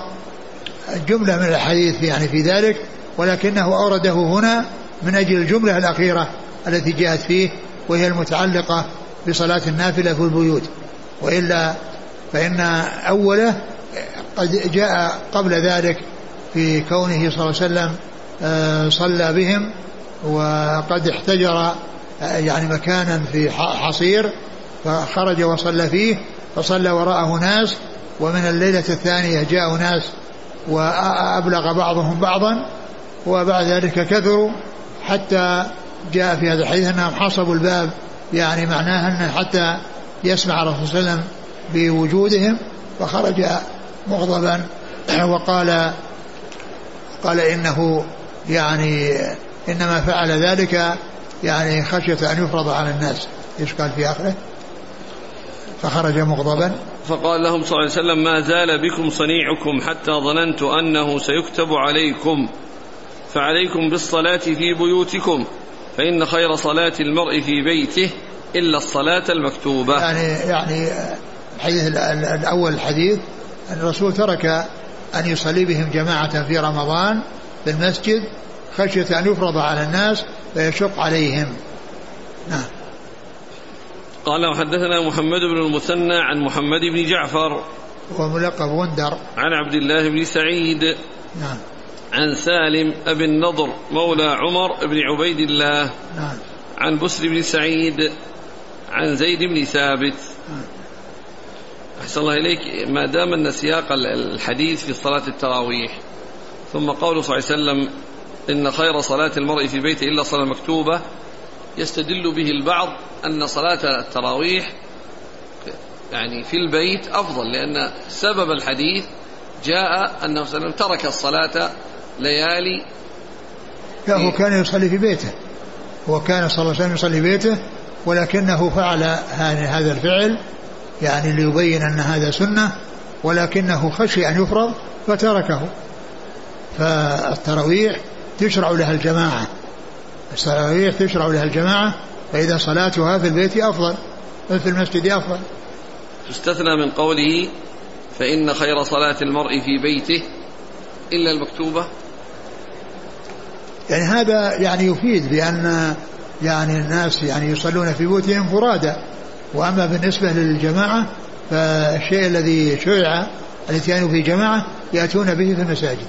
جملة من الحديث يعني في ذلك، ولكنه أورده هنا من أجل الجملة الأخيرة التي جاءت فيه، وهي المتعلقة بصلاة النافلة في البيوت، وإلا فإن أوله قد جاء قبل ذلك في كونه صلى الله عليه وسلم صلى بهم، وقد احتجر يعني مكانا في حصير فخرج وصلى فيه، فصلى وراءه ناس، ومن الليلة الثانية جاءوا ناس وأبلغ بعضهم بعضا، وبعد ذلك كثروا حتى جاء في هذا الحديث أنهم حصبوا الباب، يعني معناها أن حتى يسمع الرسول صلى الله عليه وسلم بوجودهم، فخرج مغضبا وقال قال إنه يعني إنما فعل ذلك يعني خشية أن يفرض على الناس. إيش قال في آخره؟ فخرج مغضبا فقال لهم صلى الله عليه وسلم ما زال بكم صنيعكم حتى ظننت أنه سيكتب عليكم، فعليكم بالصلاة في بيوتكم، فإن خير صلاة المرء في بيته إلا الصلاة المكتوبة. يعني يعني الحديث الأول الحديث أن الرسول ترك أن يصلي بهم جماعة في رمضان في المسجد خشية أن يفرض على الناس فيشق عليهم. نعم. قال وحدثنا محمد بن المثنى عن محمد بن جعفر وملقب وندر عن عبد الله بن سعيد نعم عن سالم أبي النضر مولى عمر بن عبيد الله نعم عن بسر بن سعيد عن زيد بن ثابت. نعم. أحسن الله إليك، ما دام أن سياق الحديث في صلاة التراويح ثم قوله صلى الله عليه وسلم إن خير صلاة المرء في بيته إلا الصلاة المكتوبة، يستدل به البعض أن صلاة التراويح يعني في البيت أفضل، لأن سبب الحديث جاء أنه صلى الله عليه وسلم ترك الصلاة ليالي. هو كان يصلي في بيته، وكان صلى الله عليه وسلم يصلي في بيته، ولكنه فعل هذا الفعل يعني ليبين أن هذا سنة، ولكنه خشي أن يفرض فتركه. فالتراويح تشرع لها الجماعة، التراويح تشرع لها الجماعة، فإذا صلاتها في البيت أفضل، في المسجد أفضل. تستثنى من قوله فإن خير صلاة المرء في بيته إلا المكتوبة. يعني هذا يعني يفيد بأن يعني الناس يعني يصلون في بيوتهم فرادا، وأما بالنسبة للجماعة فالشيء الذي شرع الاتيان في جماعة يأتون به في المساجد.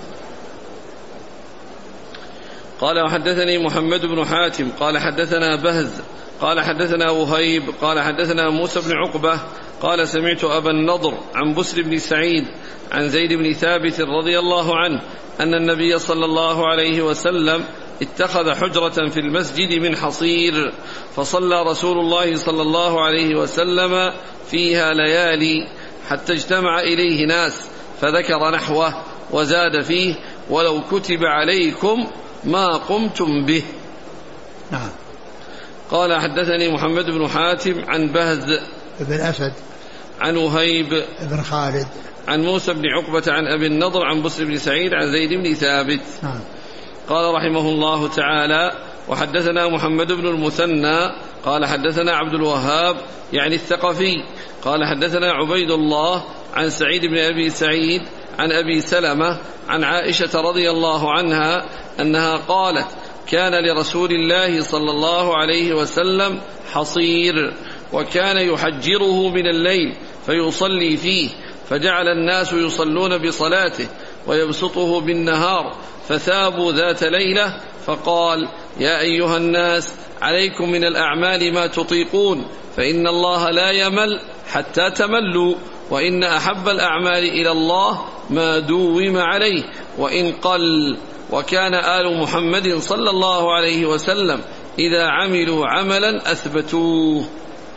قال وحدثني محمد بن حاتم قال حدثنا بهز قال حدثنا وهيب قال حدثنا موسى بن عقبة قال سمعت أبا النضر عن بسر بن سعيد عن زيد بن ثابت رضي الله عنه أن النبي صلى الله عليه وسلم اتخذ حجرة في المسجد من حصير، فصلى رسول الله صلى الله عليه وسلم فيها ليالي حتى اجتمع إليه ناس، فذكر نحوه وزاد فيه ولو كتب عليكم ما قمتم به. نعم. قال حدثني محمد بن حاتم عن بهز بن أسد عن وهيب بن خالد عن موسى بن عقبة عن أبي النضر عن بسر بن سعيد عن زيد بن ثابت. نعم. قال رحمه الله تعالى وحدثنا محمد بن المثنى قال حدثنا عبد الوهاب يعني الثقفي قال حدثنا عبيد الله عن سعيد بن أبي سعيد عن أبي سلمة عن عائشة رضي الله عنها أنها قالت كان لرسول الله صلى الله عليه وسلم حصير وكان يحجره من الليل فيصلي فيه، فجعل الناس يصلون بصلاته ويبسطه بالنهار، فثابوا ذات ليلة فقال يا أيها الناس عليكم من الأعمال ما تطيقون، فإن الله لا يمل حتى تملوا، وإن أحب الأعمال إلى الله ما دوم عليه وإن قل. وكان آل محمد صلى الله عليه وسلم إذا عملوا عملا أثبتوه.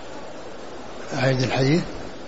أعيد الحديث.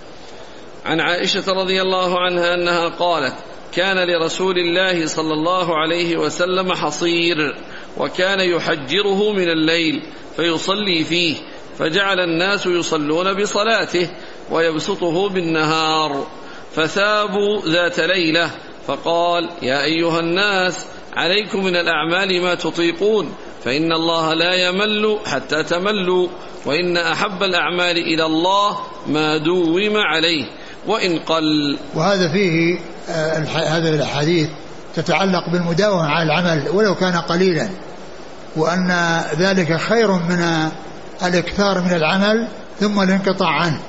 عن عائشة رضي الله عنها أنها قالت كان لرسول الله صلى الله عليه وسلم حصير وكان يحجره من الليل فيصلي فيه، فجعل الناس يصلون بصلاته ويبسطه بالنهار، فثابوا ذات ليلة فقال يا أيها الناس عليكم من الأعمال ما تطيقون، فإن الله لا يمل حتى تملوا، وإن أحب الأعمال إلى الله ما دوم عليه وإن قل. وهذا فيه هذا الحديث تتعلق بالمداومة على العمل ولو كان قليلا، وأن ذلك خير من الإكثار من العمل ثم الانقطاع عنه.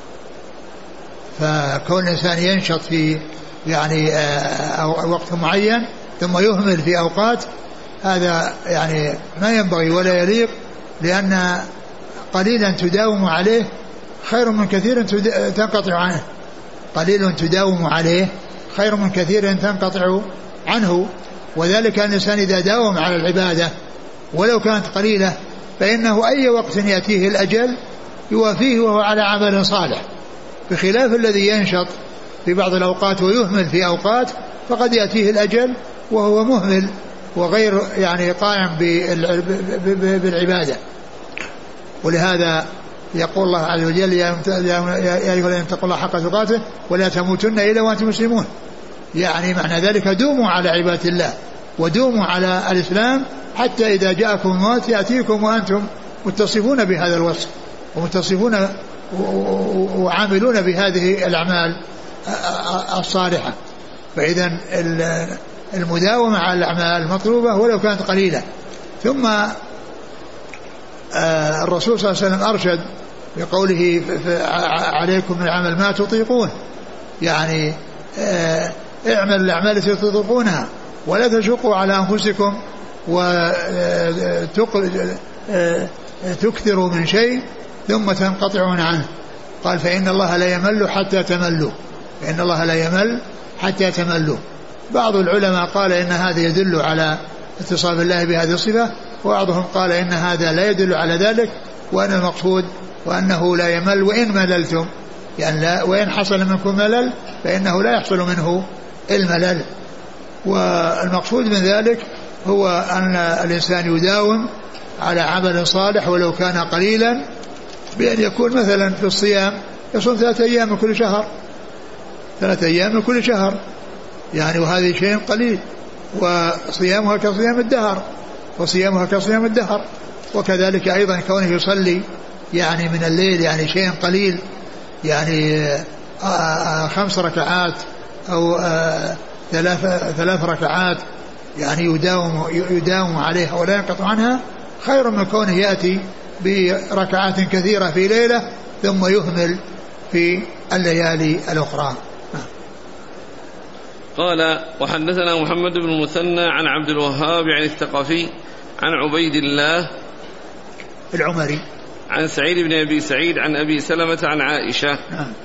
فكون الإنسان ينشط في يعني وقت معين ثم يهمل في أوقات، هذا يعني ما ينبغي ولا يليق، لأن قليلا تداوم عليه خير من كثير تنقطع عنه. قليل تداوم عليه خير من كثير تنقطع عنه. وذلك أن الإنسان إذا داوم على العبادة ولو كانت قليلة فإنه أي وقت يأتيه الأجل يوافيه وهو على عمل صالح، بخلاف الذي ينشط في بعض الأوقات ويهمل في أوقات، فقد يأتيه الأجل وهو مهمل وغير يعني قائم بالعبادة. ولهذا يقول الله عز وجل يا أيها الذين اتقوا الله حق تقاته ولا تموتن إلا وأنتم مسلمون. يعني معنى ذلك دوموا على عبادة الله ودوموا على الإسلام حتى إذا جاءكم الموت يأتيكم وأنتم متصفون بهذا الوصف ومتصفون وعاملون بهذه الأعمال الصالحة. فإذا المداومة على الأعمال المطلوبة ولو كانت قليلة. ثم الرسول صلى الله عليه وسلم أرشد بقوله عليكم من العمل ما تطيقون، يعني اعملوا الأعمال التي تطيقونها ولا تشقوا على أنفسكم وتكثروا من شيء ثم تنقطعون عنه. قال فإن الله لا يمل حتى تملوا، فإن الله لا يمل حتى تملوا. بعض العلماء قال إن هذا يدل على اتصاف الله بهذه الصفة، وبعضهم قال إن هذا لا يدل على ذلك، وأن المقصود وأنه لا يمل وإن مللتم، يعني لا وإن حصل منكم ملل فإنه لا يحصل منه الملل. والمقصود من ذلك هو أن الإنسان يداوم على عمل صالح ولو كان قليلا، بأن يكون مثلا في الصيام يصوم ثلاثة أيام من كل شهر، ثلاثة أيام من كل شهر، يعني وهذا شيء قليل، وصيامها كصيام الدهر. وصيامها كصيام الدهر. وكذلك أيضا كونه يصلي يعني من الليل يعني شيء قليل يعني خمس ركعات أو ثلاث ثلاث ركعات يعني يداوم يداوم عليها ولا ينقطع عنها خير من كونه يأتي بركعات كثيرة في ليلة ثم يهمل في الليالي الأخرى. قال وحدثنا محمد بن المثنى عن عبد الوهاب عن الثقفي عن عبيد الله العمري عن سعيد بن أبي سعيد عن أبي سلمة عن عائشة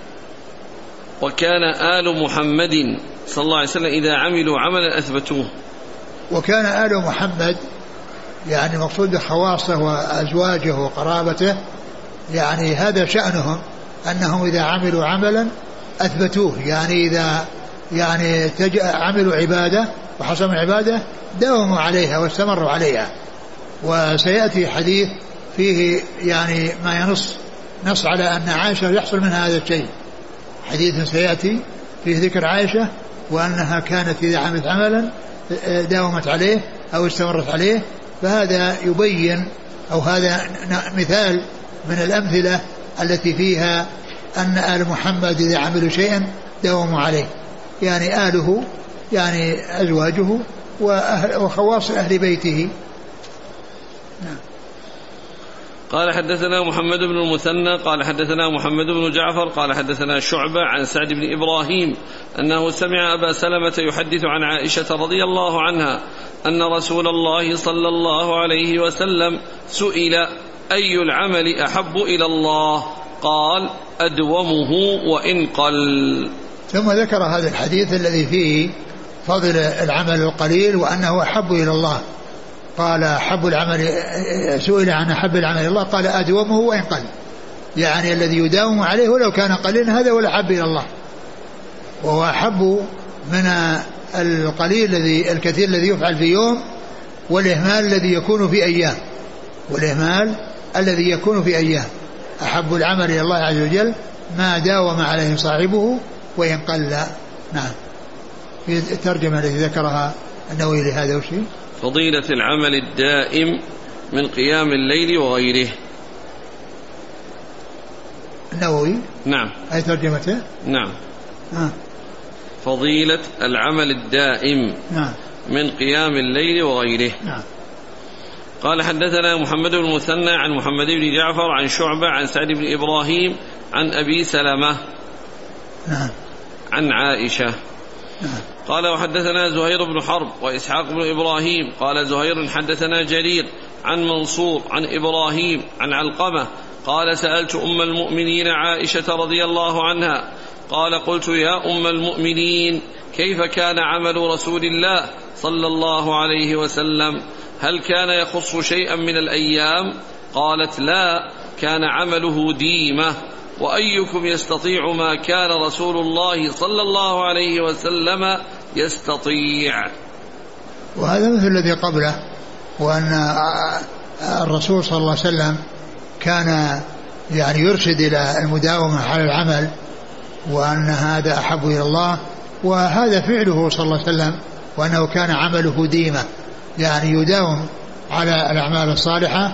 وكان آل محمد صلى الله عليه وسلم إذا عملوا عملا أثبتوه. وكان آل محمد يعني مقصود خواصه وأزواجه وقرابته يعني هذا شأنهم أنهم إذا عملوا عملا أثبتوه يعني إذا يعني تج... عملوا عبادة وحصلوا عبادة داوموا عليها واستمروا عليها. وسيأتي حديث فيه يعني ما ينص نص على أن عائشة يحصل منها هذا الشيء. حديث سيأتي فيه ذكر عائشة وأنها كانت إذا عملت عملا داومت عليه أو استمرت عليه. فهذا يبين أو هذا مثال من الأمثلة التي فيها أن آل محمد إذا عملوا شيئا داوموا عليه يعني آله يعني أزواجه وخواص أهل بيته. نعم. قال حدثنا محمد بن المثنى قال حدثنا محمد بن جعفر قال حدثنا شعبة عن سعد بن إبراهيم أنه سمع أبا سلمة يحدث عن عائشة رضي الله عنها أن رسول الله صلى الله عليه وسلم سئل أي العمل أحب إلى الله قال أدومه وإن قل. ثم ذكر هذا الحديث الذي فيه فضل العمل القليل وأنه أحب إلى الله. قال أحب العمل سئل عن أحب العمل إلى الله قال أدومه وإن قل يعني الذي يداوم عليه ولو كان قليلا هذا ولا أحب إلى الله. وهو أحب من القليل الذي الكثير الذي يفعل في يوم والإهمال الذي يكون في أيام والإهمال الذي يكون في أيام. أحب العمل إلى الله عز وجل ما داوم عليه صاحبه وإن قل. نعم. في الترجمة التي ذكرها النووي لهذا وشيء فضيلة العمل الدائم من قيام الليل وغيره. النووي نعم أي ترجمته نعم آه. فضيلة العمل الدائم نعم من قيام الليل وغيره. نعم. قال حدثنا محمد بن المثنى عن محمد بن جعفر عن شعبة عن سعد بن إبراهيم عن أبي سلمة نعم عن عائشة. نعم. قال وحدثنا زهير بن حرب وإسحاق بن إبراهيم قال زهير حدثنا جرير عن منصور عن إبراهيم عن علقمة قال سألت أم المؤمنين عائشة رضي الله عنها قال قلت يا أم المؤمنين كيف كان عمل رسول الله صلى الله عليه وسلم هل كان يخص شيئا من الأيام؟ قالت لا كان عمله ديمة وأيكم يستطيع ما كان رسول الله صلى الله عليه وسلم يستطيع. وهذا مثل الذي قبله وأن الرسول صلى الله عليه وسلم كان يعني يرشد إلى المداومة على العمل وأن هذا أحب إلى الله وهذا فعله صلى الله عليه وسلم وأنه كان عمله ديمة يعني يداوم على الأعمال الصالحة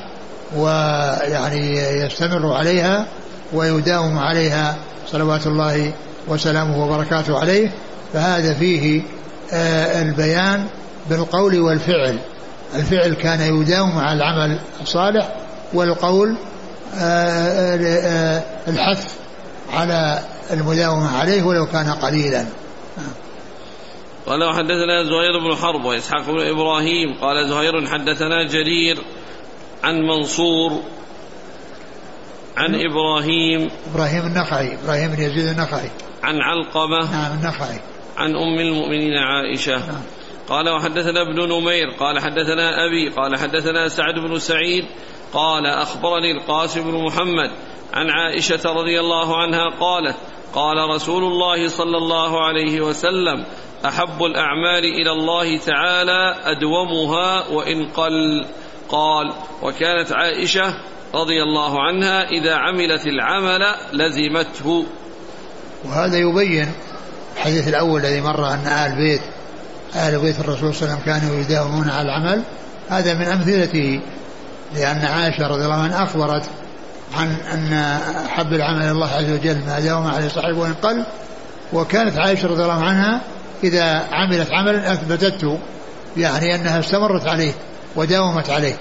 ويعني يستمر عليها ويداوم عليها صلوات الله وسلامه وبركاته عليه. فهذا فيه آه البيان بالقول والفعل. الفعل كان يداوم على العمل الصالح والقول آه آه الحث على المداومة عليه ولو كان قليلا. قال وحدثنا زهير بن حرب وإسحاق بن إبراهيم قال زهير حدثنا جرير عن منصور عن إبراهيم إبراهيم النخعي إبراهيم بن يزيد النخعي عن علقمة نعم النخعي عن أم المؤمنين عائشة. نعم. قال وحدثنا ابن نمير قال حدثنا أبي قال حدثنا سعد بن سعيد قال أخبرني القاسم بن محمد عن عائشة رضي الله عنها قالت قال رسول الله صلى الله عليه وسلم أحب الأعمال إلى الله تعالى أدومها وإن قل. قال وكانت عائشة رضي الله عنها إذا عملت العمل لزمته. وهذا يبين الحديث الأول الذي مر أن آل بيت آل بيت الرسول صلى الله عليه وسلم كانوا يداومون على العمل هذا من أمثلته، لأن عائشة رضي الله عنها أخبرت عن أن حب العمل إلى الله عز وجل ما داوم عليه صاحبه وإن قل، وكانت عائشة رضي الله عنها إذا عملت عملا أثبتته، يعني أنها استمرت عليه وداومت عليه.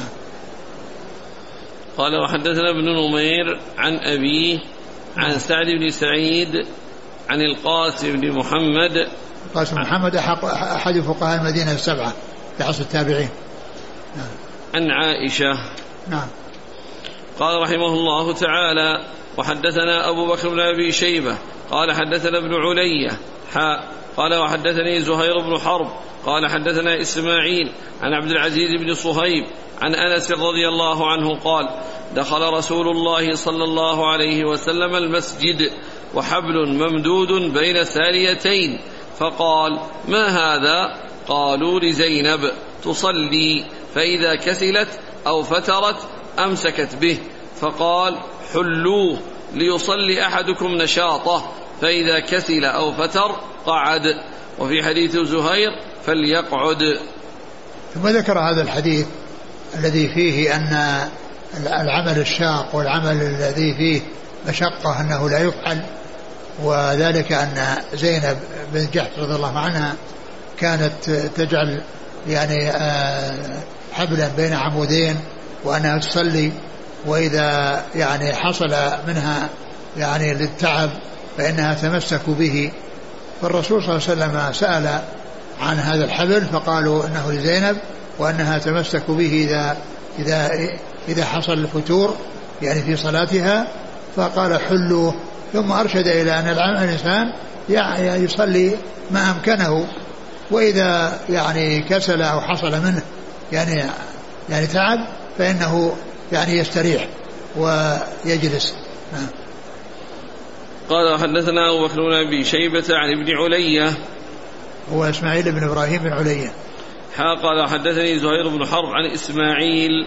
قال وحدثنا ابن نمير عن أبيه عن سعد بن سعيد عن القاسم بن محمد. القاسم محمد أحد فقهاء المدينة السبعة في عصر التابعين. نعم. عن عائشة. نعم. قال رحمه الله تعالى وحدثنا أبو بكر بن أبي شيبة قال حدثنا ابن علية حاء قال وحدثني زهير بن حرب قال حدثنا إسماعيل عن عبد العزيز بن صهيب عن أنس رضي الله عنه قال دخل رسول الله صلى الله عليه وسلم المسجد وحبل ممدود بين ساريتين فقال ما هذا؟ قالوا لزينب تصلي، فإذا كسلت أو فترت أمسكت به، فقال حلوه ليصلي أحدكم نشاطه، فإذا كسل أو فتر قعد. وفي حديث زهير فليقعد. ثم ذكر هذا الحديث الذي فيه أن العمل الشاق والعمل الذي فيه مشقة أنه لا يفعل، وذلك أن زينب بن جحش رضي الله عنها كانت تجعل يعني حبلا بين عمودين وأنها تصلي، وإذا يعني حصل منها يعني للتعب فإنها تمسك به. فالرسول صلى الله عليه وسلم سأل عن هذا الحبل فقالوا أنه لزينب وأنها تمسك به إذا, إذا, إذا حصل الفتور يعني في صلاتها، فقال حلوه. ثم أرشد إلى أن الإنسان يعني يصلي ما أمكنه، وإذا يعني كسل أو حصل منه يعني يعني تعب فإنه يعني يستريح ويجلس. نعم. قال حدثنا أبو بكر بن أبي شيبة عن ابن علية هو إسماعيل بن إبراهيم بن علية. قال حدثني زهير بن حرب عن إسماعيل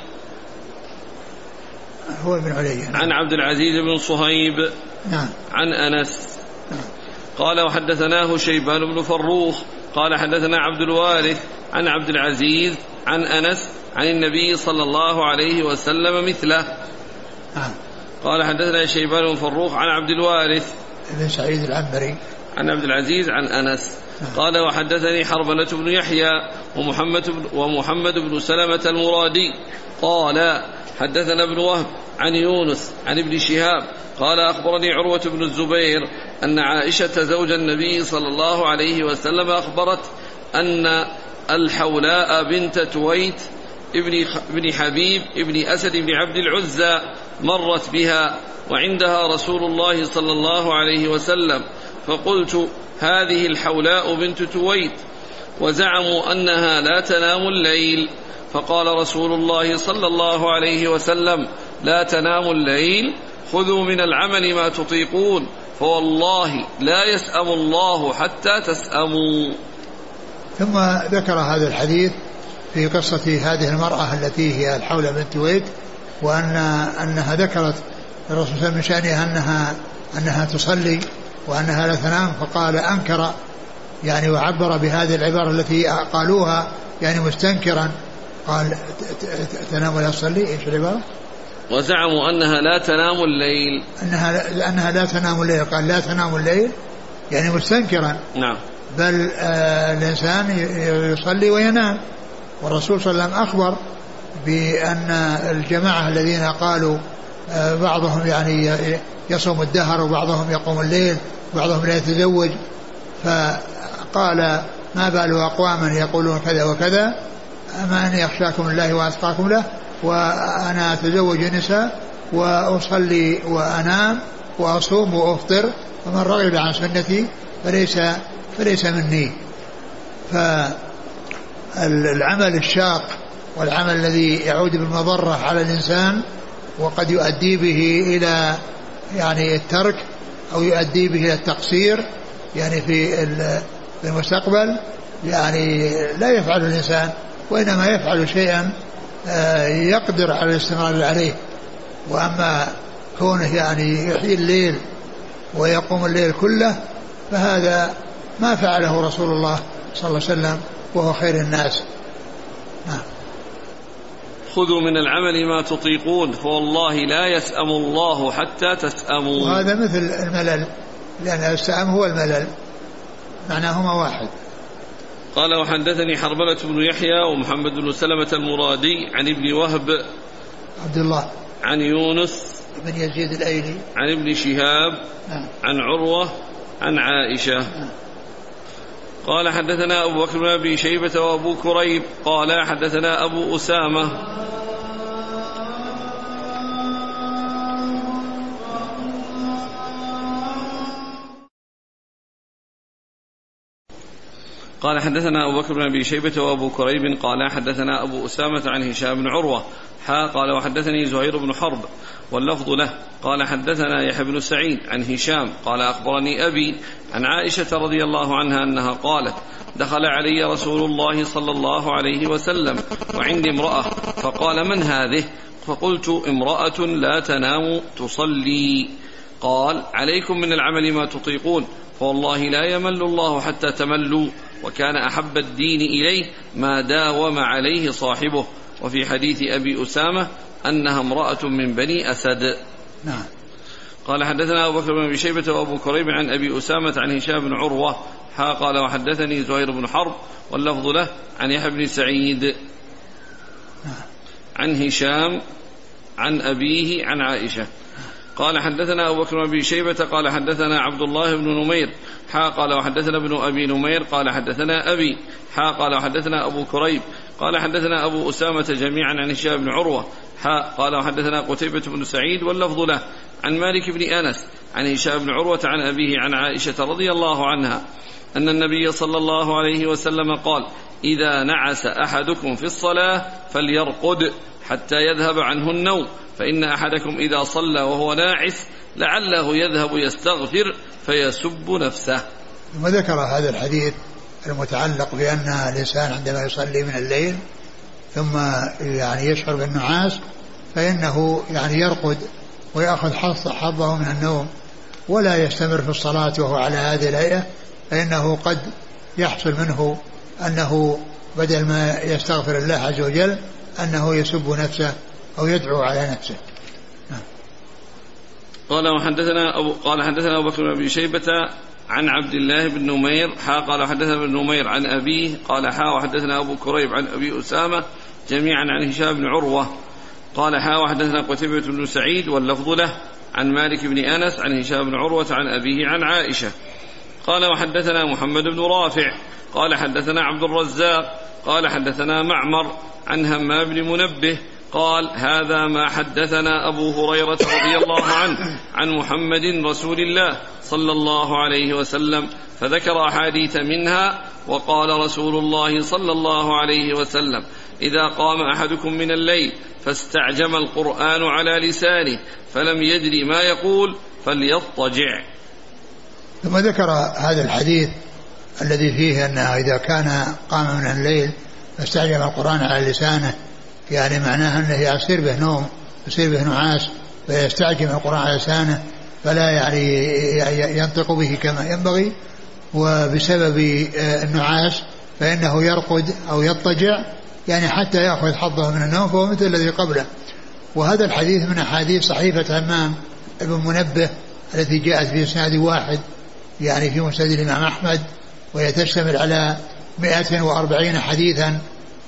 هو ابن علية. نعم. عن عبد العزيز بن صهيب. نعم. عن أنس. نعم. قال وحدثناه شيبان بن فروخ قال حدثنا عبد الوارث عن عبد العزيز عن أنس عن النبي صلى الله عليه وسلم مثله. نعم. قال حدثنا شيبان بن فروخ عن عبد الوارث بن سعيد العنبري عن عبد العزيز عن أنس. نعم. قال وحدثني حربلة بن يحيى ومحمد بن, ومحمد بن سلمة المرادي قال حدثنا ابن وهب عن يونس عن ابن شهاب قال أخبرني عروة بن الزبير أن عائشة زوج النبي صلى الله عليه وسلم أخبرت أن الحولاء بنت تويت ابن حبيب ابن أسد بن عبد العزى مرت بها وعندها رسول الله صلى الله عليه وسلم، فقلت هذه الحولاء بنت تويت، وزعموا أنها لا تنام الليل، فقال رسول الله صلى الله عليه وسلم لا تنام الليل، خذوا من العمل ما تطيقون، فوالله لا يسأم الله حتى تسأموا. ثم ذكر هذا الحديث في قصة هذه المرأة التي هي الحولة بنت تويت، وأن أنها ذكرت الرسول صلى الله عليه وسلم من شأنها أنها, أنها تصلي وأنها لا تنام، فقال أنكر يعني وعبر بهذه العبارة التي قالوها يعني مستنكرا، قال تنام ولا تصلي. إيش العبارة؟ وزعموا أنها لا تنام الليل، أنها, أنها لا تنام الليل، قال لا تنام الليل يعني مستنكرا. نعم. بل آه الإنسان يصلي وينام، والرسول صلى الله عليه وسلم أخبر بأن الجماعة الذين قالوا آه بعضهم يعني يصوم الدهر وبعضهم يقوم الليل وبعضهم لا يتزوج، فقال ما بال أقواما يقولون كذا وكذا، أما أن يخشاكم الله وأتقاكم له، وأنا أتزوج نساء وأصلي وأنام وأصوم وأفطر، فمن رغب عن سنتي فليس فليس مني. فالعمل الشاق والعمل الذي يعود بالمضرة على الإنسان وقد يؤدي به إلى يعني الترك أو يؤدي به إلى التقصير يعني في المستقبل، يعني لا يفعل الإنسان، وإنما يفعل شيئا يقدر على الاستمرار عليه. وأما كونه يعني يحيي الليل ويقوم الليل كله فهذا ما فعله رسول الله صلى الله عليه وسلم وهو خير الناس. خذوا من العمل ما تطيقون فوالله لا يسأم الله حتى تسأموا. وهذا مثل الملل، لأن السأم هو الملل، معناهما واحد. قال وحدثني حرملة بن يحيى ومحمد بن سلمة المرادي عن ابن وهب عبد الله عن يونس بن يزيد الأيلي عن ابن شهاب نعم. عن عروة عن عائشة نعم. قال حدثنا أبو بكر بن أبي شيبة وأبو كريب قال حدثنا أبو أسامة قال حدثنا أبو بكر بن أبي شيبة وأبو كريب قال حدثنا أبو أسامة عن هشام بن عروة حا قال وحدثني زهير بن حرب واللفظ له قال حدثنا يحيى بن سعيد عن هشام قال أخبرني أبي عن عائشة رضي الله عنها أنها قالت دخل علي رسول الله صلى الله عليه وسلم وعندي امرأة فقال من هذه؟ فقلت امرأة لا تنام تصلي. قال عليكم من العمل ما تطيقون فوالله لا يمل الله حتى تملوا وكان أحب الدين إليه ما داوم عليه صاحبه. وفي حديث أبي أسامة أنها امرأة من بني أسد. نعم. قال حدثنا أبو بكر بن أبي شيبة وأبو كريب عن أبي أسامة عن هشام بن عروة حا قال وحدثني زهير بن حرب واللفظ له عن يحيى بن سعيد نعم. عن هشام عن أبيه عن عائشة قال حدثنا أبو بكر بن أبي شيبة قال حدثنا عبد الله بن نمير حا قال وحدثنا ابن أبي نمير قال حدثنا أبي حا قال وحدثنا أبو كريب قال حدثنا أبو أسامة جميعا عن هشام بن عروة حا قال وحدثنا قتيبة بن سعيد واللفظ له عن مالك بن أنس عن هشام بن عروة عن أبيه عن عائشة رضي الله عنها أن النبي صلى الله عليه وسلم قال إذا نعس أحدكم في الصلاة فليرقد حتى يذهب عنه النوم فإن أحدكم إذا صلى وهو ناعس لعله يذهب يستغفر فيسب نفسه. ثم ذكر هذا الحديث المتعلق بأن الإنسان عندما يصلي من الليل ثم يعني يشعر بالنعاس فإنه يعني يرقد ويأخذ حظه من النوم ولا يستمر في الصلاة وهو على هذه الهيئة، فإنه قد يحصل منه أنه بدل ما يستغفر الله عز وجل أنه يسب نفسه أو يدعو على نفسه. قال وحدثنا أبو قال حدثنا أبو بكر بن أبي شيبة عن عبد الله بن نمير حا قال حدثنا ابن نمير عن أبيه قال حا وحدثنا أبو كريب عن أبي أسامة جميعا عن هشام بن عروة قال حا وحدثنا قتيبة بن سعيد واللفظ له عن مالك بن أنس عن هشام بن عروة عن أبيه عن عائشة قال وحدثنا محمد بن رافع قال حدثنا عبد الرزاق قال حدثنا معمر عن همام بن منبه قال هذا ما حدثنا أبو هريرة رضي الله عنه عن محمد رسول الله صلى الله عليه وسلم فذكر أحاديث منها وقال رسول الله صلى الله عليه وسلم إذا قام أحدكم من الليل فاستعجم القرآن على لسانه فلم يدري ما يقول فليضطجع. ثم ذكر هذا الحديث الذي فيه أنه إذا كان قام من الليل فاستعجم القرآن على لسانه، يعني معناه أنه يصير به نوم يصير به نعاس فيستعجم القرآن على لسانه فلا يعني ينطق به كما ينبغي، وبسبب النعاس فإنه يرقد أو يضطجع يعني حتى يأخذ حظه من النوم فهو مثل الذي قبله. وهذا الحديث من أحاديث صحيفة همام ابن منبه التي جاءت في إسناد واحد يعني في مسند الإمام أحمد، وهي تشتمل على مئة وأربعين حديثا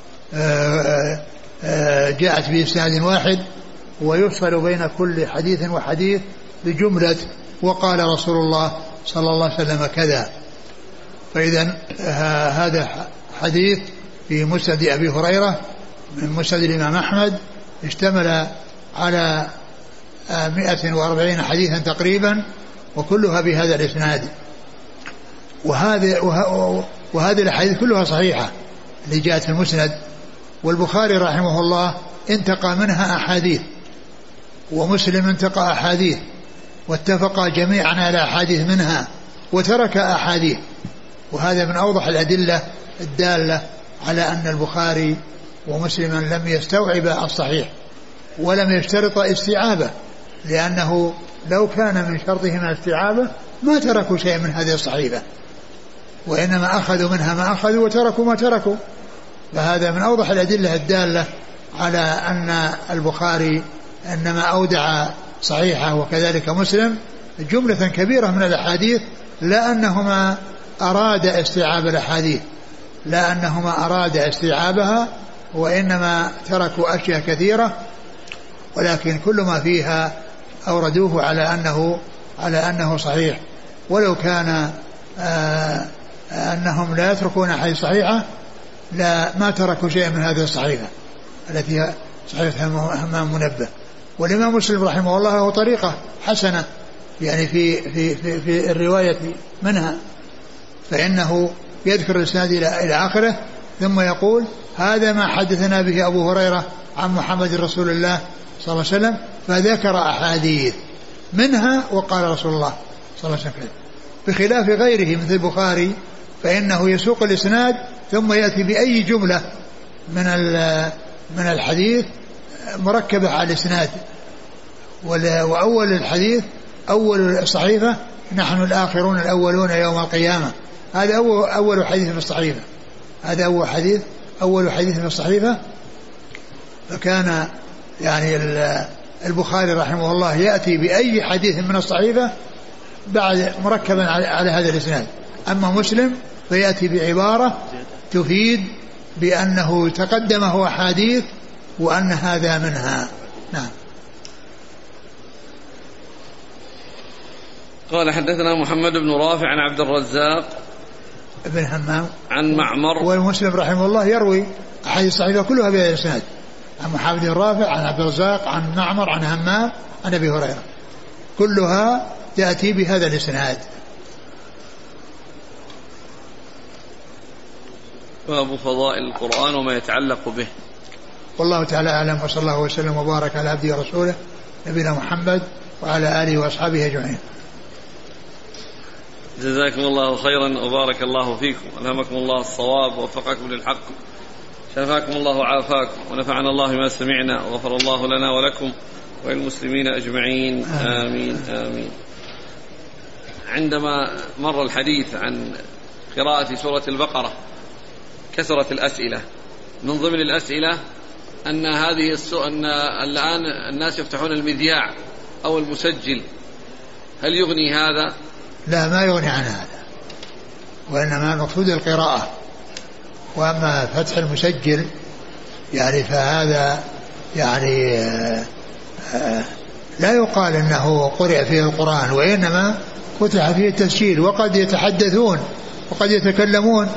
جاءت في إسناد واحد ويفصل بين كل حديث وحديث بجملة وقال رسول الله صلى الله عليه وسلم كذا. فإذا هذا حديث في مسند أبي هريرة من مسند الإمام أحمد اشتمل على مئة وأربعين حديثا تقريبا وكلها بهذا الإسناد، وهذه وهذه الأحاديث كلها صحيحة اللي جاءت في المسند. والبخاري رحمه الله انتقى منها أحاديث ومسلم انتقى أحاديث واتفقا جميعا على أحاديث منها وترك أحاديث، وهذا من أوضح الأدلة الدالة على أن البخاري ومسلما لم يستوعب الصحيح ولم يشترط استيعابه، لأنه لو كان من شرطهما استيعابه ما تركوا شيء من هذه الصحيفة، وإنما أخذوا منها ما أخذوا وتركوا ما تركوا. فهذا من أوضح الأدلة الدالة على أن البخاري إنما أودع صحيحة وكذلك مسلم جملة كبيرة من الأحاديث، لا أنهما أراد استيعاب الأحاديث لا أنهما أراد استيعابها وإنما تركوا أشياء كثيرة، ولكن كل ما فيها أوردوه على أنه على أنه صحيح، ولو كان آه أنهم لا يتركون أحاديث صحيحة لا ما تركوا شيئا من هذه الصحيحة التي هي صحيحة همام منبه. والإمام مسلم رحمه الله له طريقة حسنة يعني في في في, في الرواية منها، فإنه يذكر الإسناد إلى آخره ثم يقول هذا ما حدثنا به أبو هريرة عن محمد رسول الله صلى الله عليه وسلم، فذكر أحاديث منها وقال رسول الله صلى الله عليه وسلم، بخلاف غيره مثل البخاري فإنه يسوق الإسناد ثم يأتي بأي جملة من من الحديث مركبة على الإسناد، وأول الحديث أول الصحيفة نحن الآخرون الأولون يوم القيامة، هذا أول, أول حديث في الصحيفة هذا أول حديث أول حديث في الصحيفة. فكان يعني البخاري رحمه الله يأتي بأي حديث من الصحيفة بعد مركبا على هذا الإسناد. أما مسلم فيأتي بعبارة تفيد بأنه تقدمه أحاديث وأن هذا منها. نعم. قال حدثنا محمد بن رافع عن عبد الرزاق ابن همام عن معمر. والمسلم رحمه الله يروي أحاديث صحيحة كلها بهذا الإسناد، عن محمد بن رافع عن عبد الرزاق عن معمر عن همام عن أبي هريرة، كلها تأتي بهذا الإسناد. باب فضائل القرآن وما يتعلق به. والله تعالى أعلم، وصلى الله وسلم وبارك على عبده ورسوله نبينا محمد وعلى آله وأصحابه أجمعين. جزاكم الله خيرا وبارك الله فيكم، ألهمكم الله الصواب ووفقكم للحق، شفاكم الله وعافاكم، ونفعنا الله ما سمعنا، وغفر الله لنا ولكم وللمسلمين أجمعين. آمين آمين. عندما مر الحديث عن قراءة سورة البقرة كثرت الأسئلة، من ضمن الأسئلة أن هذه السورة أن الآن الناس يفتحون المذياع أو المسجل، هل يغني هذا؟ لا، ما يغني عن هذا، وإنما مقصود القراءة. وأما فتح المسجل يعني فهذا يعني آآ آآ لا يقال أنه قرئ فيه القرآن، وإنما فتح فيه التسجيل، وقد يتحدثون وقد يتكلمون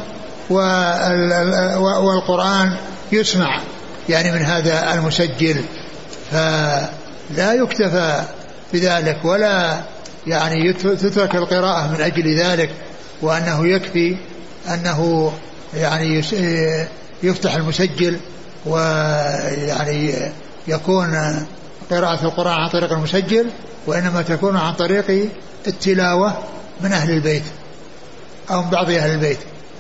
والقرآن يسمع يعني من هذا المسجل، فلا يكتفى بذلك ولا يعني تترك القراءة من أجل ذلك، وأنه يكفي أنه يعني يفتح المسجل ويعني يكون قراءة القرآن عن طريق المسجل، وإنما تكون عن طريق التلاوة من أهل البيت أو من بعض أهل البيت.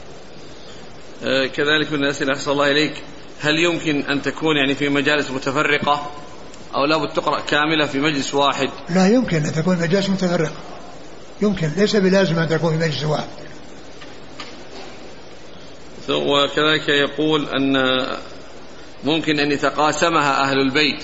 كذلك من الأسئلة أحسن الله إليك، هل يمكن أن تكون يعني في مجالس متفرقة أو لا بد تقرأ كاملة في مجلس واحد؟ لا يمكن أن تكون مجالس متفرقة، يمكن، ليس بلازم أن تكون في مجلس واحد. وكذلك يقول أن ممكن أن يتقاسمها أهل البيت،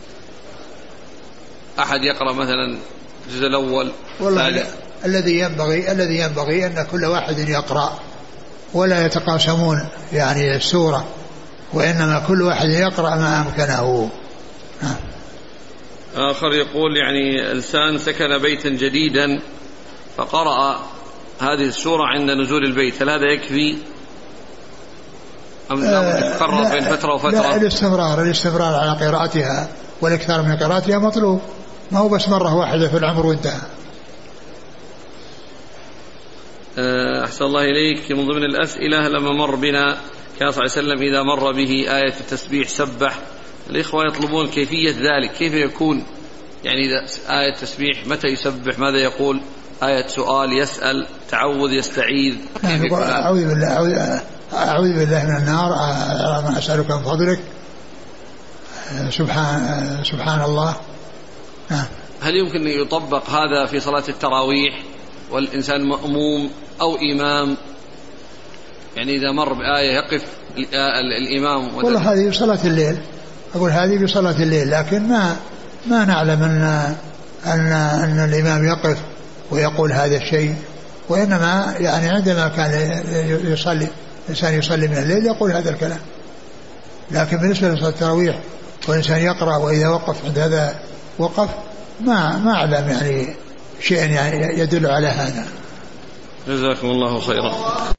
أحد يقرأ مثلا الجزء الأول. والله الذي ينبغي الذي ينبغي أن كل واحد يقرأ ولا يتقاسمون يعني السورة، وإنما كل واحد يقرأ ما أمكنه. آخر يقول يعني إنسان سكن بيتا جديدا فقرأ هذه السورة عند نزول البيت، هل هذا يكفي أم لا يتكرر بين فترة وفترة؟ لا، الاستمرار الاستمرار على قراءتها والإكثار من قراءتها مطلوب، ما هو بس مرة واحدة في العمر وانتهى. أحسن الله إليك، من ضمن الأسئلة لما مر بنا كان صلى الله عليه وسلم إذا مر به آية التسبيح سبح، الإخوة يطلبون كيفية ذلك، كيف يكون يعني إذا آية تسبيح متى يسبح، ماذا يقول، آية سؤال يسأل، تعوذ يستعيذ؟ أعوذ بالله أعوذ بالله من النار، ما أسألك من فضلك، سبحان سبحان الله. هل يمكن أن يطبق هذا في صلاة التراويح والإنسان مأموم أو إمام، يعني إذا مر بآية يقف الإمام؟ والله هذه صلاة الليل أقول هذه بصلاة الليل، لكن ما ما نعلم أن أن أن الإمام يقف ويقول هذا الشيء، وإنما يعني عندما كان يصلي الإنسان يصلي من الليل يقول هذا الكلام. لكن بالنسبة لصلاة التراويح والإنسان يقرأ وإذا وقف عند هذا وقف، ما ما أعلم يعني شيء يعني يدل على هذا. جزاكم الله خيرا.